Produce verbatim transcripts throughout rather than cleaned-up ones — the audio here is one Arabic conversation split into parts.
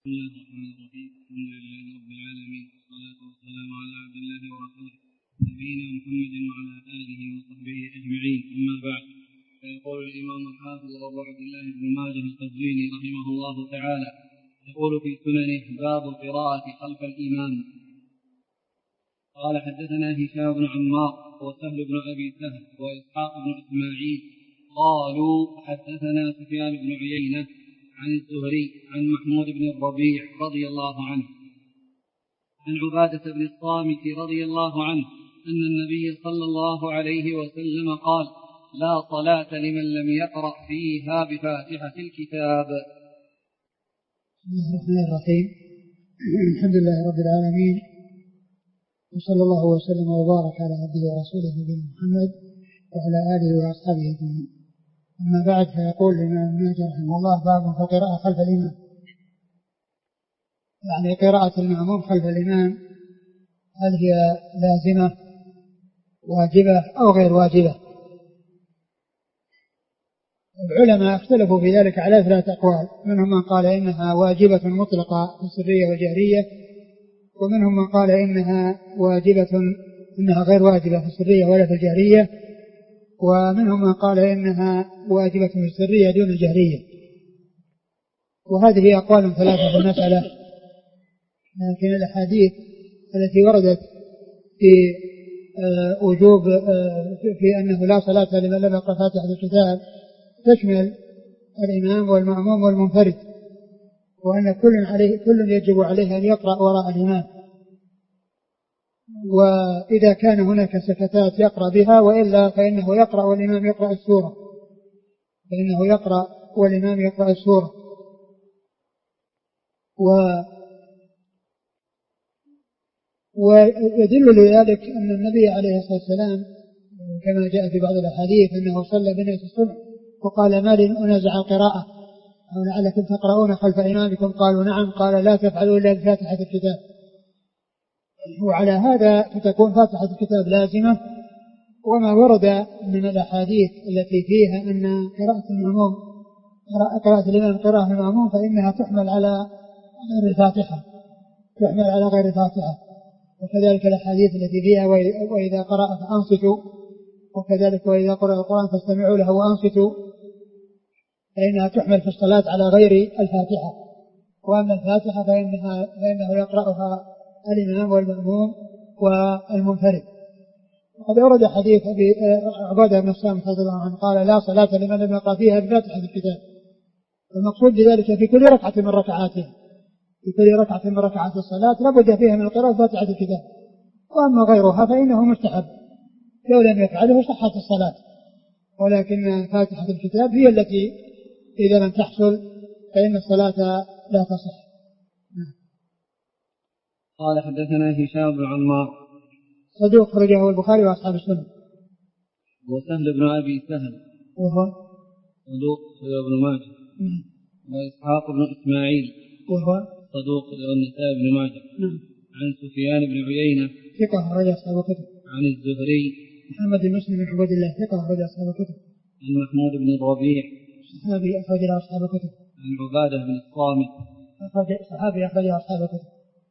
بسم الله الرحمن الرحيم. الحمد لله رب العالمين، والصلاة والسلام على عبد الله ورسوله نبينا محمد وعلى آله وصحبه أجمعين، أما بعد. فيقول الإمام الحافظ أبو عبد الله بن ماجه القزويني رحمه الله تعالى يقول في سننه: باب القراءة خلف الإمام. قال: حدثنا هشام بن عمار وسهل بن أبي سهل وإسحاق بن إسماعيل قالوا: حدثنا سفيان بن عيينة عن الزهري عن محمود بن الربيع رضي الله عنه عن عبادة بن الصامت رضي الله عنه أن النبي صلى الله عليه وسلم قال: لا صلاة لمن لم يقرأ فيها بفاتحة الكتاب. بسم الله الرحمن الرحيم. الحمد لله رب العالمين، وصلى الله وسلم وبارك على عبده ورسوله نبينا محمد وعلى آله وأصحابه أجمعين. أما بعد، فيقول الإمام ابن ماجه رحمه الله: باب في القراءة خلف الإمام، يعني قراءة المأموم خلف الإمام، هل هي لازمة واجبة أو غير واجبة؟ العلماء اختلفوا في ذلك على ثلاثة أقوال، منهم من قال إنها واجبة مطلقة في السرية والجهرية، ومنهم من قال إنها واجبة إنها غير واجبة في السرية ولا في الجهرية، ومنهم من قال إنها واجبة في السرية دون الجهرية. وهذه أقوال ثلاثة في المسألة، لكن الأحاديث التي وردت في وجوب في أنه لا صلاة لمن لم يقرأ فاتحة الكتاب تشمل الإمام والمأموم والمنفرد، وأن كل عليه كل يجب عليه أن يقرأ وراء الإمام، وإذا كان هناك سكتات يقرأ بها، وإلا فإنه يقرأ والإمام يقرأ السورة فإنه يقرأ والإمام يقرأ السورة و ويدل لذلك أن النبي عليه الصلاة والسلام كما جاء في بعض الأحاديث أنه صلى بالناس الصبح وقال: ما لي أنازع القراءة أو لعلكم تقرؤون خلف إمامكم؟ قالوا: نعم. قال: لا تفعلوا إلا بفاتحة الكتاب. وعلى هذا فتكون فاتحة الكتاب لازمة. وما ورد من الأحاديث التي فيها أن قراءة المأموم قراءة الإمام قراءة المأموم فإنها تحمل على غير الفاتحة تحمل على غير الفاتحة وكذلك الأحاديث التي فيها: وإذا قرأ فأنصتوا، وكذلك وإذا قرأ القرآن فاستمعوا له وأنصتوا، فإنها تحمل في الصلاة على غير الفاتحة. وأما الفاتحة فإنها فإنه يقرأها الإمام والمأموم والمنفرد. وقد ورد حديث أبي عبادة بن الصامت رضي الله عنه قال: لا صلاة لمن لم يقرأ فيها بفاتحة الكتاب. المقصود بذلك في كل ركعة من ركعاتها في كل ركعة من ركعات الصلاة لابد فيها من القراءة فاتحة الكتاب. وأما غيرها فإنه مستحب، لو لم يفعله صحت الصلاة، ولكن فاتحة الكتاب هي التي إذا لم تحصل فإن الصلاة لا تصح. قال: حدثنا هشام بن عمار صدوق خرجه البخاري وأصحاب السنة. وسهل بن أبي سهل وهو صدوق ابن ماجه. وإسحاق بن إسماعيل وهو صدوق النسائي بن ماجه. عن سفيان بن عيينة ثقة أخرج أصحاب الكتب. عن الزهري محمد بن مسلم بن عبد الله ثقة أخرج أصحاب الكتب. عن محمود بن الربيع صحابي أخرج أصحاب الكتب. عن عبادة بن الصامت صحابي أخرج أصحاب الكتب.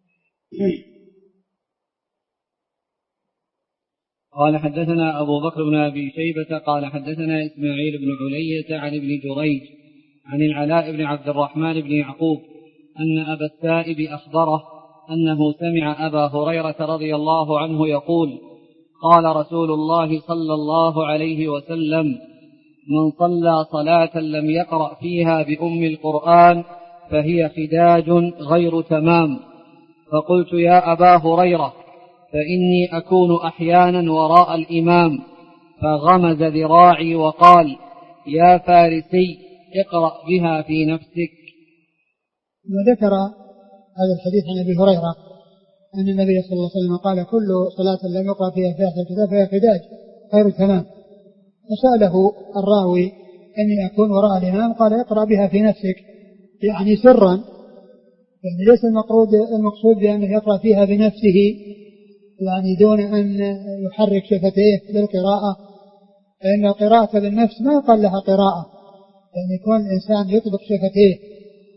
قال: حدثنا أبو بكر بن أبي شيبة قال: حدثنا إسماعيل بن علية عن ابن جريج عن العلاء بن عبد الرحمن بن يعقوب أن أبا السائب أخبره أنه سمع أبا هريرة رضي الله عنه يقول: قال رسول الله صلى الله عليه وسلم: من صلى صلاة لم يقرأ فيها بأم القرآن فهي خداج غير تمام. فقلت: يا أبا هريرة، فإني أكون أحيانا وراء الإمام. فغمز ذراعي وقال: يا فارسي، اقرأ بها في نفسك. وذكر هذا الحديث عن أبي هريرة أن النبي صلى الله عليه وسلم قال: كل صلاة لم يقرأ فيها فاتحة الكتاب فهي خداج غير تمام. فسأله الراوي: إني أكون وراء الإمام، قال: اقرأ بها في نفسك، يعني سرا، يعني ليس المقصود بأنه يقرأ فيها بنفسه يعني دون أن يحرك شفتيه للقراءة، فإن القراءة بالنفس ما يقال لها قراءة، يعني يكون الإنسان يطبق شفتيه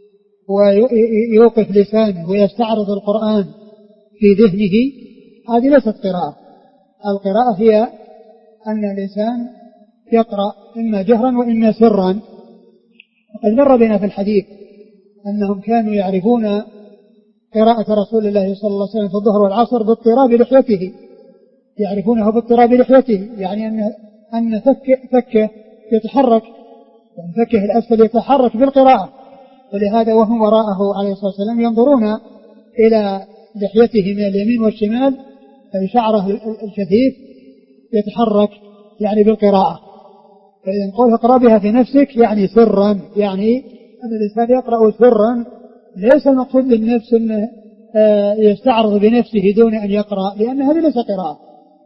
ويوقف لسانه ويستعرض القرآن في ذهنه، هذه ليست قراءة. القراءة هي أن الإنسان يقرأ إما جهرا وإما سرا. وقد مر بنا في الحديث أنهم كانوا يعرفون قراءة رسول الله صلى الله عليه وسلم في الظهر والعصر باضطراب لحيته، يعرفونه باضطراب لحيته، يعني أن أن فك فكه يتحرك، يعني فكه الأسفل يتحرك بالقراءة، ولهذا وهم وراءه عليه الصلاة والسلام ينظرون إلى لحيته من اليمين والشمال، فشعره الكثيف يتحرك يعني بالقراءة. فإذا نقول اقرأ بها في نفسك يعني سرا، يعني أن الإنسان يقرأ سرا، ليس المقصود بالنفس أنه يستعرض بنفسه دون أن يقرأ، لأن هذه ليس قراءة.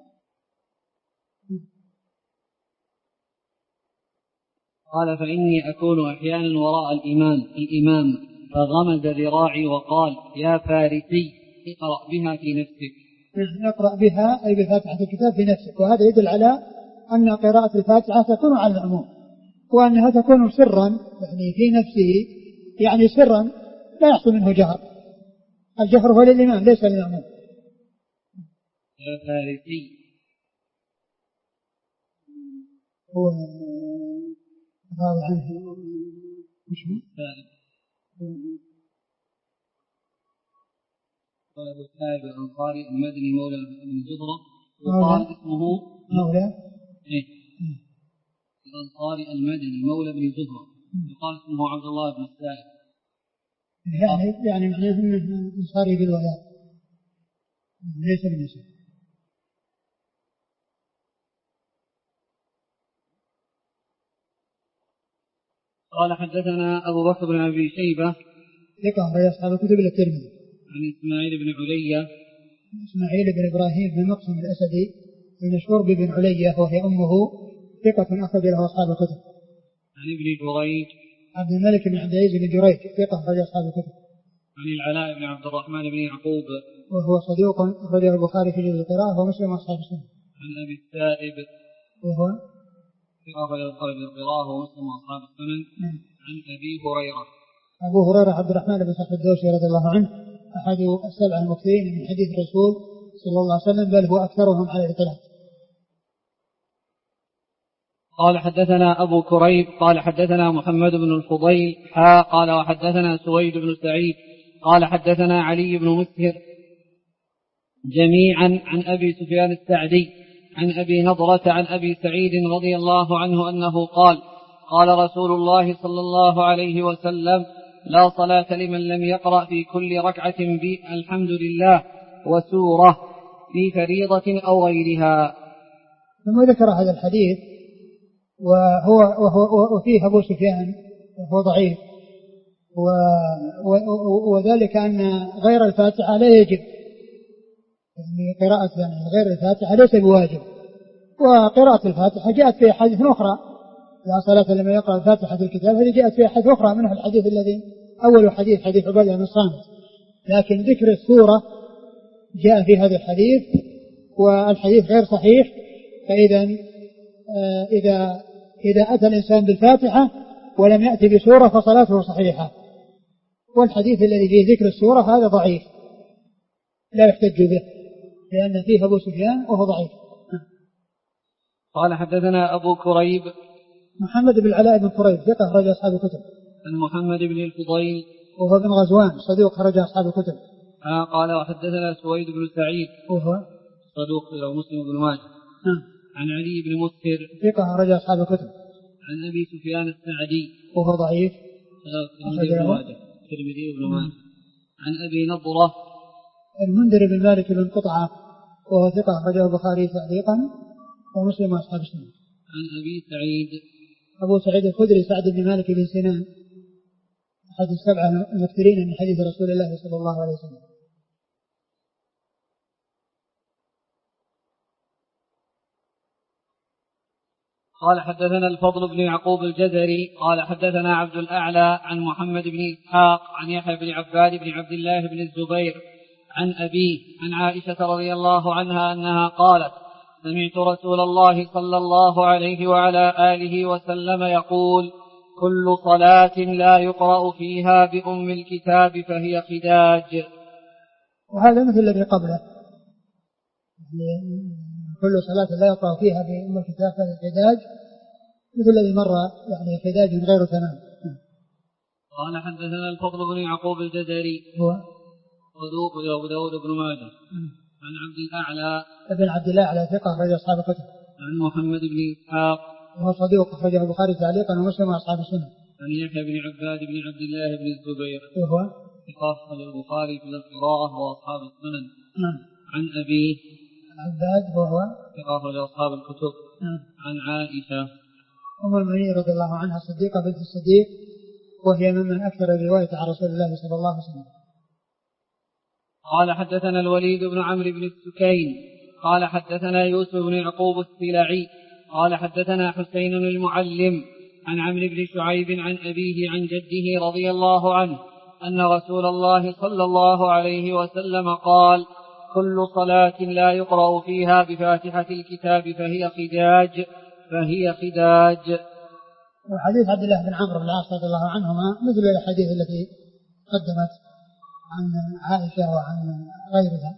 قال فإني أكون أحيانا وراء الإمام الإمام فغمز ذراعي وقال يا فارسي اقرأ بها في نفسك. نقرأ بها أي بفاتحة الكتاب في نفسك، وهذا يدل على أن قراءة الفاتحة تكون على العموم، وأنها تكون سرا يعني في نفسه، يعني سرا لا يحصل منه جهر، الجهر هو للإمام ليس للمأموم. يا فارسي هو هذا عنه مش هو قال أبو الثائب الأنصاري المدني مولى بن زهرة وقال اسمه مولى إيه الأنصاري المدني مولى بن زهرة وقال اسمه عبد الله بن الثائب، يعني يعني معناه أنه أنصاري بالولاء ليس بالنسبة. قال حدثنا أبو بكر بن أبي شيبة ثقة رأي أصحاب الكتب الترمذي عن إسماعيل بن علية إسماعيل بن إبراهيم بن مقسم الأسدي المشهور بن علية وهي أمه ثقة أخرج له أصحاب الكتب. عن ابن جريج عبد الملك بن عبد العزيز بن جريج ثقة أخرج أصحاب الكتب. عن العلاء بن عبد الرحمن بن يعقوب وهو صديق أخرجه البخاري في جزء القراءة ومسلم وأصحاب السنة. عن أبي الثائب وهو أخرج البخاري في القراءة ومسلم وأصحاب السنن. عن أبي هريرة أبو هريرة عبد الرحمن بن صخر الدوسي رضي الله عنه أحد السبع المكثرين من حديث الرسول صلى الله عليه وسلم، بل هو أكثرهم على الإطلاق. قال حدثنا أبو كريب قال حدثنا محمد بن الفضيل حا قال وحدثنا سويد بن سعيد قال حدثنا علي بن مسهر جميعا عن أبي سفيان السعدي عن أبي نضرة عن أبي سعيد رضي الله عنه أنه قال قال رسول الله صلى الله عليه وسلم لا صلاة لمن لم يقرأ في كل ركعة بالحمد لله وسورة في فريضة أو غيرها. ثم ذكر هذا الحديث وهو, وهو وفيه أبو سفيان وهو ضعيف، وذلك أن غير الفاتحة لا يجب، يعني قراءة غير الفاتحة ليس بواجب، وقراءة الفاتحة جاءت في أحاديث أخرى لا صلاة لمن يقرأ الفاتحة في الكتاب، هذه جاءت في أحاديث أخرى منها الحديث الذي أول حديث حديث عبادة بن الصامت، لكن ذكر السورة جاء في هذا الحديث والحديث غير صحيح. فإذا آه إذا إذا أتى الإنسان بالفاتحة ولم يأتي بسورة فصلاته صحيحة، والحديث الذي فيه ذكر السورة هذا ضعيف لا يحتج به لأن فيه أبو سفيان وهو ضعيف. قال حدثنا أبو كريب محمد بن العلاء بن كريب ثقة أخرج أصحاب الكتب. عن محمد بن الفضيل وهو بن غزوان صدوق أخرج أصحاب الكتب. آه قال وحدثنا سويد بن سعيد وهو صدوق له مسلم بن ماجه. آه. عن علي بن مسهر ثقة أخرج أصحاب الكتب. عن أبي سفيان السعدي وهو ضعيف الترمذي بن ماجه الترمذي بن ماجه. عن أبي نضرة المنذر بن مالك بن قطعة وهو ثقة أخرجه البخاري تعليقا ومسلم وأصحاب السنة. عن أبي سعيد أبو سعيد الخدري سعد بن مالك بن سنان أحد السبعة المكثرين من حديث رسول الله صلى الله عليه وسلم. قال حدثنا الفضل بن يعقوب الجزري قال حدثنا عبد الأعلى عن محمد بن إسحاق عن يحيى بن عباد بن عبد الله بن الزبير عن أبيه عن عائشة رضي الله عنها أنها قالت سمعت رسول الله صلى الله عليه وعلى آله وسلم يقول كل صلاة لا يقرأ فيها بأم الكتاب فهي خداج. وهذا مثل الذي قبله، كل صلاة لا يقرأ فيها بأم الكتاب فهي خداج، مثل الذي مر يعني خداج غير تمام. قال حدثنا الفضل بن يعقوب الجزري هو صدوق أبو داود بن ماجه عن عبد الأعلى ابن عبد الله على ثقة أخرج أصحاب الكتب. عن محمد بن إسحاق وهو صديق أخرجه البخاري تعليقا ومسلم وأصحاب السنة. عن يحيى بن عباد بن عبد الله بن الزبير وهو ثقة البخاري في القراءة وأصحاب السنن. نعم. عن أبيه عباد وهو ثقة أصحاب الكتب. نعم. عن عائشة أم المؤمنين رضي الله عنها الصديقة بنت الصديق، وهي ممن أكثر الرواية عن رسول الله صلى الله عليه وسلم. قال حدثنا الوليد بن عمرو بن السكين قال حدثنا يوسف بن يعقوب السلعي قال حدثنا حسين المعلم عن عمرو بن شعيب عن أبيه عن جده رضي الله عنه أن رسول الله صلى الله عليه وسلم قال كل صلاة لا يقرأ فيها بفاتحة الكتاب فهي خداج فهي خداج. وحديث عبد الله بن عمرو بن العاص رضي الله عنهما مثل الحديث التي قدمت عن عائشة وعن غيرها.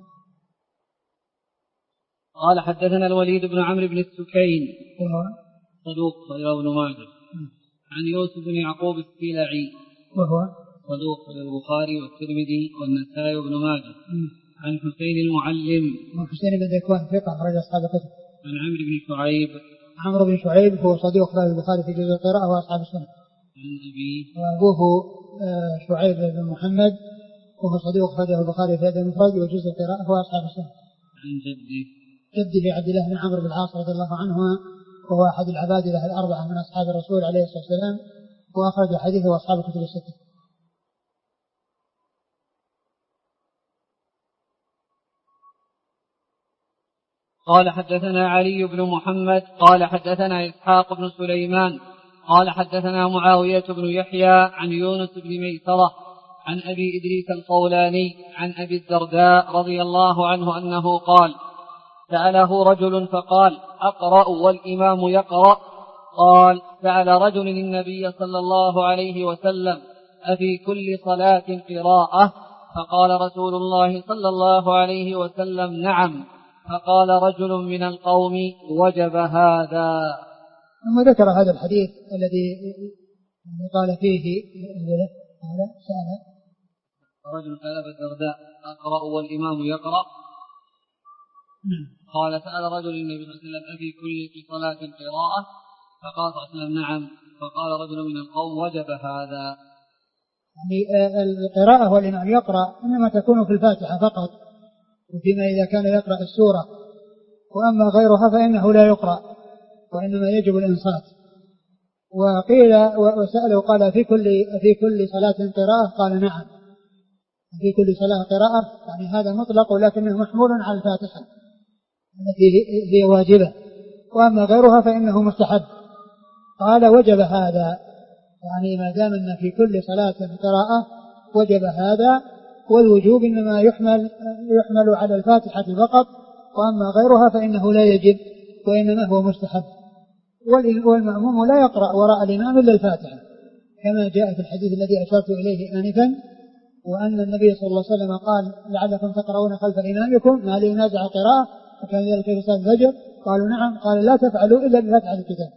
قال حدثنا الوليد بن عمرو بن السكين وهو صدوق صدوق بن ماجه عن يوسف بن يعقوب السلعي وهو صدوق البخاري والترمذي والنسائي وابن ماجه عن حسين المعلم وحسين بن ذكوان ثقة أخرج أصحاب الكتب. عن عمرو بن شعيب عمرو بن شعيب هو صديق أخرج البخاري في جزء القراءة وأصحاب السنة. عن أبيه وأبوه شعيب بن محمد وهو صديق أخرجه البخاري في هذا المفرد وجزء القراءة وأصحاب السنة. عن جده جده عبد الله بن عمرو بن العاص رضي الله عنهما، وهو أحد العبادلة الأربعة من أصحاب الرسول عليه الصلاة والسلام، وأخرج حديثه أصحاب الكتب الستة. قال حدثنا علي بن محمد قال حدثنا إسحاق بن سليمان قال حدثنا معاوية بن يحيى عن يونس بن ميسرة عن أبي إدريس الخولاني عن أبي الدرداء رضي الله عنه أنه قال سأله رجل فقال أقرأ والإمام يقرأ؟ قال سأل رجل النبي صلى الله عليه وسلم أفي كل صلاة قراءة؟ فقال رسول الله صلى الله عليه وسلم نعم. فقال رجل من القوم وجب هذا. ثم ذكر هذا الحديث الذي قال فيه قال سأل رجل سأل أبا الدرداء أقرأ والإمام يقرأ؟ قال سأل رجل النبي صلى الله عليه وسلم أفي كل صلاة قراءة؟ فقال صلى الله عليه وسلم نعم. فقال رجل من القوم وجب هذا. يعني القراءة والإمام يقرأ إنما تكون في الفاتحة فقط، وفيما إذا كان يقرأ السورة، وأما غيرها فإنه لا يقرأ وإنما يجب الإنصات. وقيل وسأله قال في كل في كل صلاة قراءة؟ قال نعم في كل صلاة قراءة، يعني هذا مطلق ولكنه محمول على الفاتحة التي هي واجبة، وأما غيرها فإنه مستحب. قال وجب هذا، يعني ما دام أن في كل صلاة قراءة وجب هذا، والوجوب إنما يحمل يحمل على الفاتحة فقط، وأما غيرها فإنه لا يجب وإنما هو مستحب. والمأموم لا يقرأ وراء الإمام إلا الفاتحة كما جاء في الحديث الذي أشرت إليه آنفا، وأن النبي صلى الله عليه وسلم قال لعلكم تقرؤون خلف إمامكم ما لينازع قراءة، وكان ذلك في صلاة الفجر. قالوا نعم. قال لا تفعلوا إلا بفاتحة الكتاب.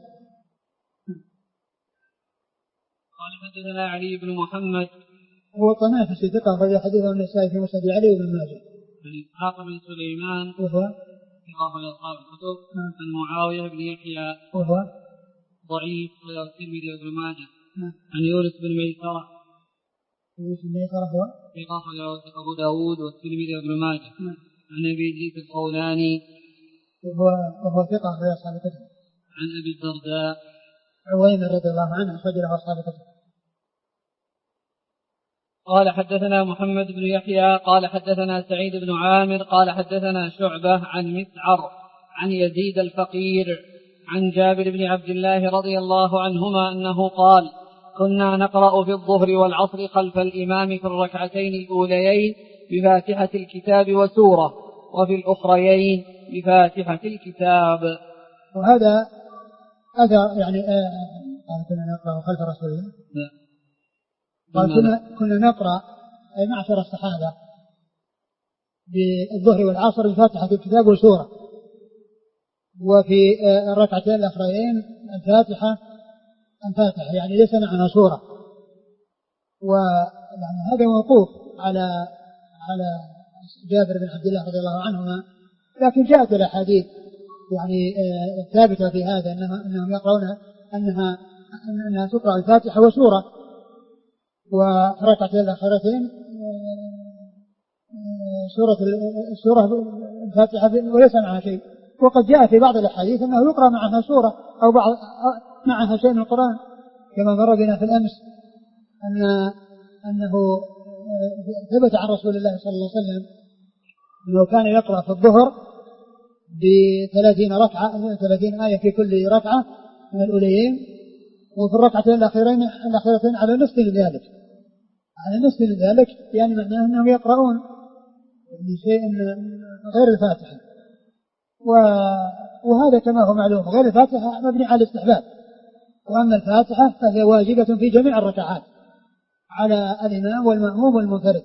قال حدثنا علي بن محمد هو طنافسي ثقة أخرج حديثه النسائي في مسند علي وابن ماجه. عن إسحاق بن سليمان وهو ثقة من أصحاب الكتب. عن معاوية بن يحيى وهو ضعيف وله الترمذي وابن ماجه. عن يونس بن ميسرة يونس بن ميسرة هو ثقة وله أبو داود والترمذي وابن ماجه. عن أبي إدريس الخولاني وهو وهو ثقة من أصحاب الكتب. عن أبي الدرداء عويمر رضي الله عنه أخرج له أصحاب الكتب. قال حدثنا محمد بن يحيى قال حدثنا سعيد بن عامر قال حدثنا شعبة عن مسعر عن يزيد الفقير عن جابر بن عبد الله رضي الله عنهما أنه قال كنا نقرأ في الظهر والعصر خلف الإمام في الركعتين الأوليين بفاتحة الكتاب وسورة، وفي الأخريين بفاتحة الكتاب. وهذا أثر يعني قال كنا نقرأ خلف رسول الله. لا. قال كنا, كنا نقرأ أي معشر الصحابة بالظهر والعصر الفاتحة في الكتاب وسورة، وفي الركعتين الأخرين الفاتحة الفاتحة يعني ليس معها سورة. ويعني هذا موقوف على على جابر بن عبد الله رضي الله عنهما، لكن جاءت الأحاديث يعني ثابتة في هذا أنهم يقرؤون أنها أنها تقرأ الفاتحة وسورة، وركعتين الأخرتين سورة السورة الفاتحة وليس معها شيء. وقد جاء في بعض الأحاديث أنه يقرأ معها سورة أو بعض معها شيء من القرآن، كما مر بنا في الأمس أن أنه ثبت عن رسول الله صلى الله عليه وسلم أنه كان يقرأ في الظهر بثلاثين ركعة ثلاثين آية في كل ركعة من الأوليين، وفي الركعتين الأخيرين الأخيرتين على نصف من ذلك على نصف من ذلك يعني معناه أنهم يقرؤون بشيء غير الفاتحة. وهذا كما هو معلوم غير الفاتحة مبني على الاستحباب، وأما الفاتحة فهي واجبة في جميع الركعات على الإمام والمأموم والمنفرد.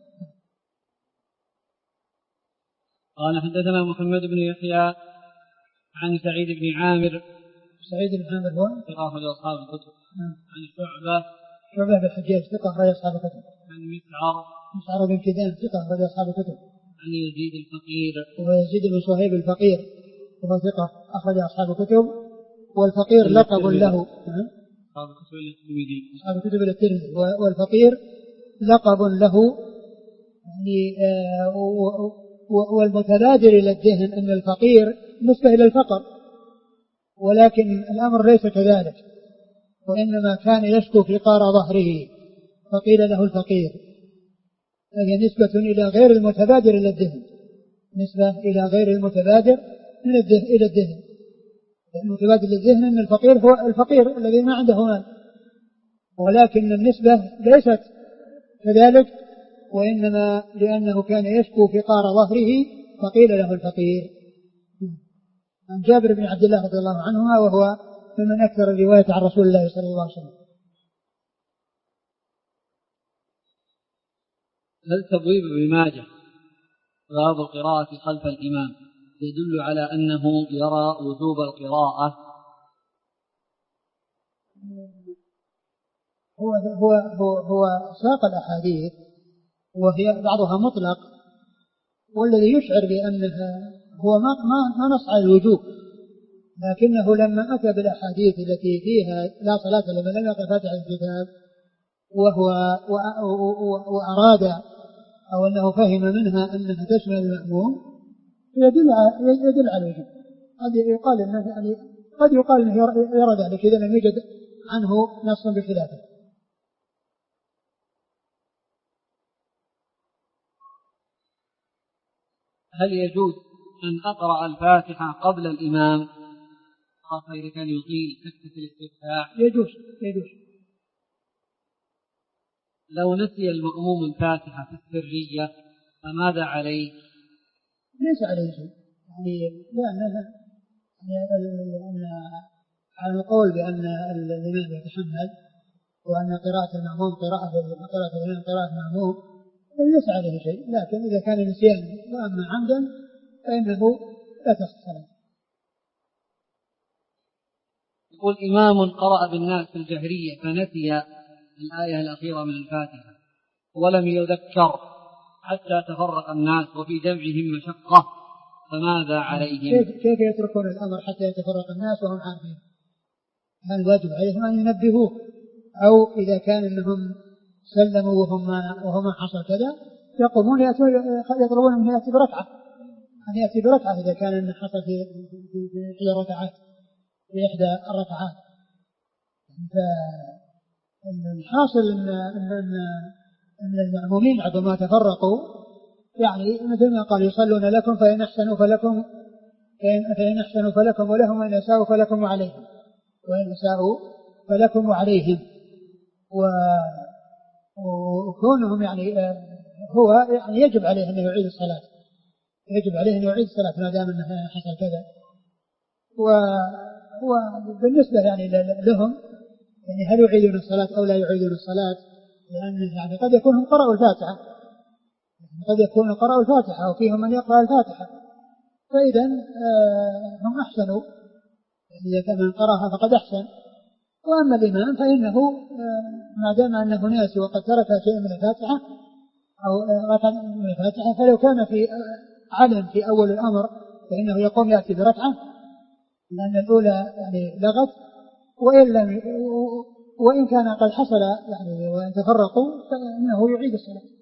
قال حدثنا محمد بن يحيى عن سعيد بن عامر. سعيد بن عامر هو ثقة أخرج أصحاب الكتب. عن شعبة شعبة بن الحجاج ثقة أخرج أصحاب الكتب. عن مسعر مسعر بن كدام ثقة أخرج أصحاب الكتب. عن يزيد الفقير ويزيد بن صهيب الفقير وهو ثقة أخرج أصحاب الكتب. والفقير لقب له أصحاب الكتب الترمذي أصحاب الكتب الترمذي والفقير لقب له يعني آه والمتبادر إلى الذهن أن الفقير نسبة إلى الفقر، ولكن الأمر ليس كذلك، وإنما كان يشكو فقار ظهره فقيل له الفقير. هذه نسبة إلى غير المتبادر إلى الذهن، نسبة إلى غير المتبادر إلى الذهن. المتبادر للذهن أن الفقير هو الفقير الذي ما عنده مال، ولكن النسبة ليست كذلك، وإنما لأنه كان يشكو فقار ظهره فقيل له الفقير. عن جابر بن عبد الله رضي الله عنهما وهو ممن أكثر الرواية عن رسول الله صلى الله عليه وسلم. هل تبويب ابن ماجه باب القراءة خلف الإمام يدل على أنه يرى وجوب القراءة؟ هو هو هو, هو ساق الأحاديث وهي بعضها مطلق، والذي يشعر بأنها هو ما ما ما نص على الوجوب، لكنه لما أتى بالأحاديث التي فيها لا صلاة لمن لم يقرأ فاتحة الكتاب وهو وأراد أو أنه فهم منها أنها تشمل المأموم يدل يدل على الوجوب. قد يقال إنه يعني قد يقال إنه يرى ذلك إذا لم يوجد عنه نص بخلافه. هل يجوز أن أقرأ الفاتحة قبل الإمام خاصة إذا كان يطيل سكتة الاستفتاح؟ يجوز يجوز. لو نسي المأموم الفاتحة في السرية فماذا عليه؟ ليس عليه شيء، يعني لأنها أن على القول بأن الإمام يتحمل وأن قراءة المأموم قراءة قراءة الإمام قراءة المأموم ليس عليه شيء، لكن إذا كان نسيان وأما عمدا فإنه لا تصح. يقول إمام قرأ بالناس في الجهرية فنسي الآية الأخيرة من الفاتحة ولم يذكر حتى تفرق الناس وفي جمعهم مشقة فماذا عليهم؟ كيف يتركون الأمر حتى يتفرق الناس وهم عارفين؟ هل الواجب عليهم أن ينبهوه؟ أو إذا كان أنهم سلموا وهم وهم حصل كذا يقومون يطلبون أن يأتي بركعة أن يأتي بركعة إذا كان أنه حصل في في إحدى ركعات في إحدى الركعات. فالحاصل أن أن أن المأمومين عندما تفرقوا يعني مثل ما قال يصلون لكم فإن أحسنوا فلكم فإن أحسنوا فلكم ولهم وإن أساءوا فلكم وعليهم وإن أساءوا فلكم وعليهم. وكونهم يعني هو يعني يجب عليه أن يعيد الصلاة يجب عليه أن يعيد الصلاة ما دام أنه حصل كذا. وبالنسبة يعني لهم يعني هل يعيدون الصلاة أو لا يعيدون الصلاة، لأن يعني قد يكون هم قرأوا الفاتحة، قد يكون قرأوا الفاتحة وفيهم من يقرأ الفاتحة، فإذا هم أحسنوا، إذا كان من قرأها فقد أحسن. وأما الإمام فإنه ما دام أنه ناسي وقد ترك شيء من الفاتحة أو ركع من الفاتحة، فلو كان في علم في أول الأمر فإنه يقوم يأتي بركعة، لأن الأولى يعني لغت، وإن لم وإن كان قد حصل يعني وإن تفرقوا فإنه يعيد الصلاة.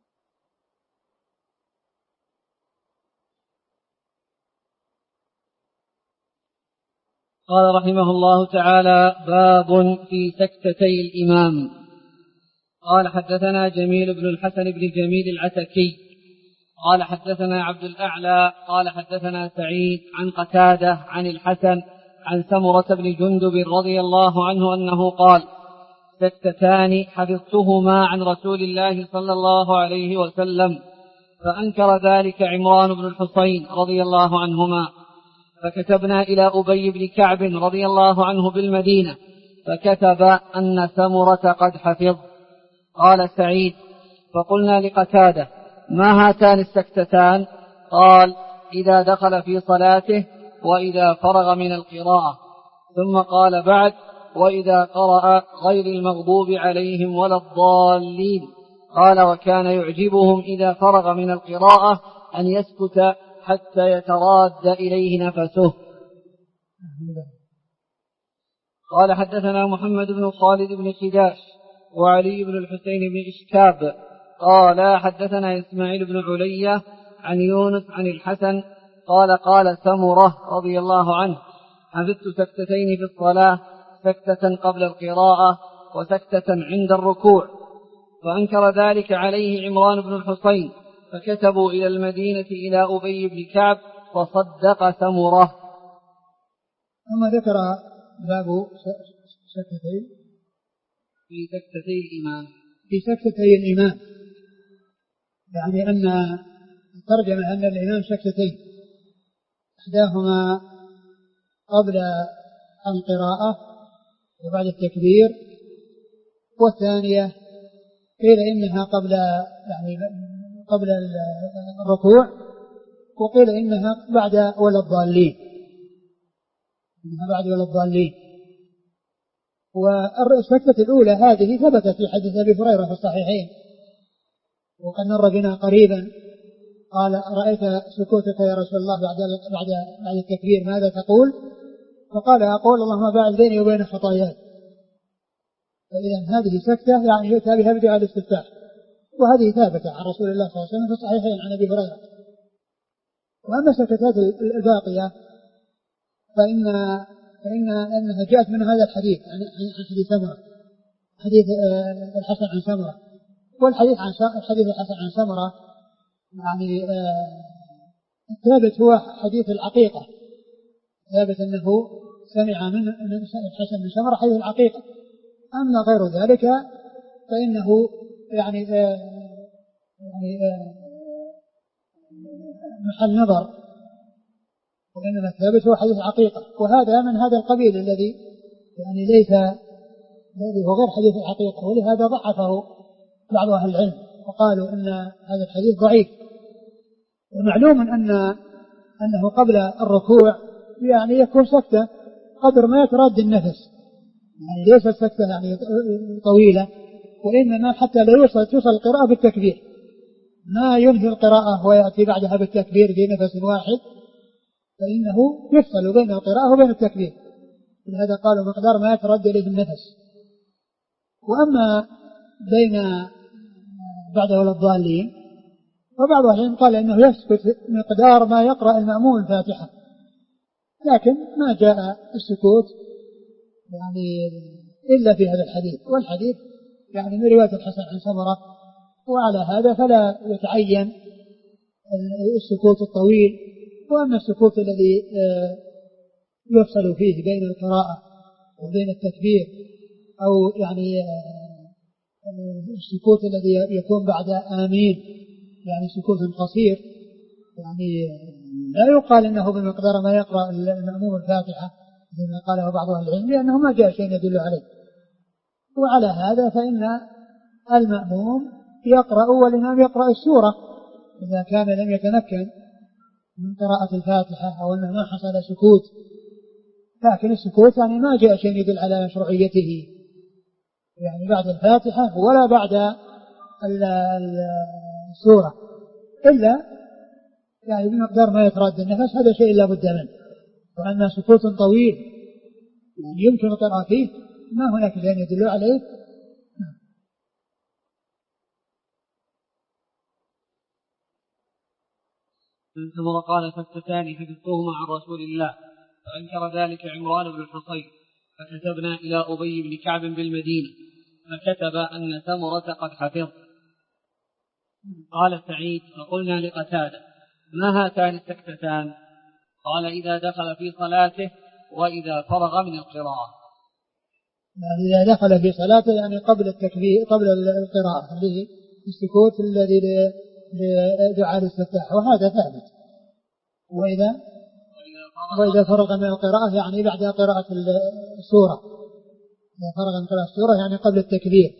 قال رحمه الله تعالى: باب في سكتتي الإمام. قال: حدثنا جميل بن الحسن بن جميل العتكي قال: حدثنا عبد الأعلى قال: حدثنا سعيد عن قتادة عن الحسن عن سمرة بن جندب رضي الله عنه أنه قال: سكتتان حفظتهما عن رسول الله صلى الله عليه وسلم، فأنكر ذلك عمران بن الحصين رضي الله عنهما، فكتبنا إلى أبي بن كعب رضي الله عنه بالمدينة، فكتب أن سمرة قد حفظ. قال سعيد: فقلنا لقتادة: ما هاتان السكتتان؟ قال: إذا دخل في صلاته وإذا فرغ من القراءة. ثم قال بعد: وإذا قرأ غير المغضوب عليهم ولا الضالين. قال: وكان يعجبهم إذا فرغ من القراءة أن يسكت حتى يتراد إليه نفسه. قال: حدثنا محمد بن خالد بن خداش وعلي بن الحسين بن إشكاب قال: حدثنا إسماعيل بن علية عن يونس عن الحسن قال: قال سمرة رضي الله عنه: حفظت سكتتين في الصلاة، سكتة قبل القراءة وسكتة عند الركوع. فأنكر ذلك عليه عمران بن الحصين، فكتبوا إلى المدينة إلى أبي بن كعب فصدق سمرة. ثم ذكر باب سكتتين في سكتتي الإمام في سكتتي الإمام، يعني أن ترجم أن الإمام سكتتين، إحداهما قبل القراءة وبعد التكبير، والثانية قيل إنها قبل يعني قبل الركوع، وقيل إنها بعد ولا الضالين إنها بعد ولا الضالين. والسكتة الأولى هذه ثبتت في حديث أبي هريرة في الصحيحين، وقد مر بنا قريبا، قال: رأيت سكوتك يا رسول الله بعد بعد بعد التكبير ماذا تقول؟ فقال: أقول اللهم باعد بيني وبين خطاياي. فإذا هذه سكتة يعني يؤتى بها بدعاء الاستفتاح، وهذه ثابتة عن رسول الله صلى الله عليه وسلم في الصحيحين عن أبي هريرة. وأما السكتات الباقية فإن فإن أنها جاءت من هذا الحديث عن حديث سمرة، حديث الحسن عن سمرة، والحديث عن حديث الحسن عن سمرة يعني الثابت هو حديث العقيقة، ثابت أنه سمع من الحسن من سمرة حديث العقيقة. أما غير ذلك فإنه يعني يعني محل نظر، وإنما الثابت هو حديث العقيقة، وهذا من هذا القبيل الذي يعني ليس الذي هو غير حديث العقيقة، ولهذا ضعفه بعض أهل العلم وقالوا إن هذا الحديث ضعيف. ومعلوم أن أنه قبل الركوع يعني يكون سكتة قدر ما يتراد النفس، يعني ليست سكتة يعني طويلة، وإنما حتى لا يوصل توصل القراءة بالتكبير، ما ينهي القراءة ويأتي بعدها بالتكبير في نفس واحد، فإنه يفصل بين القراءة وبين التكبير، لهذا قالوا مقدار ما يترد إليه النفس. وأما بين بعد ولا الضالين وبعض أهل قال إنه يسكت مقدار ما يقرأ المأموم الفاتحة، لكن ما جاء السكوت يعني إلا في هذا الحديث، والحديث يعني من رواية الحسن عن سمرة، وعلى هذا فلا يتعين السكوت الطويل. وأما السكوت الذي يفصل فيه بين القراءة وبين التكبير، أو يعني السكوت الذي يكون بعد آمين يعني سكوت قصير، يعني لا يقال إنه بمقدار ما يقرأ المأموم الفاتحة زي ما قاله بعض أهل العلم، لأنه ما جاء شيء يدل عليه. وعلى هذا فإن المأموم يقرأ والإمام يقرأ السورة إذا كان لم يتمكن من قراءة الفاتحة أو أنه ما حصل سكوت، لكن السكوت يعني ما جاء شيء يدل على مشروعيته، يعني بعد الفاتحة ولا بعد السورة، إلا يعني بمقدار ما يتراد النفس، هذا شيء لا بد منه. وأن سكوت طويل يعني يمكن القراءة فيه ما هناك شيء يدل عليه. ثم قال فافتتان حفظتهما عن رسول الله، فأنكر ذلك عمران بن الحصين، فكتبنا إلى أبي بن كعب بالمدينة فكتب أن ثمرة قد حفظ. قال سعيد فقلنا لقتادة ما هاتان السكتتان؟ قال إذا دخل في صلاته وإذا فرغ من القراءة. يعني إذا دخل في صلاته يعني قبل التكبير قبل القراءة اللي السكوت الذي لدعاء الاستفتاح، وهذا ثابت. وإذا وإذا فرغ من القراءة يعني بعد قراءة السورة، إذا فرغ من قراءة السورة يعني قبل التكبير.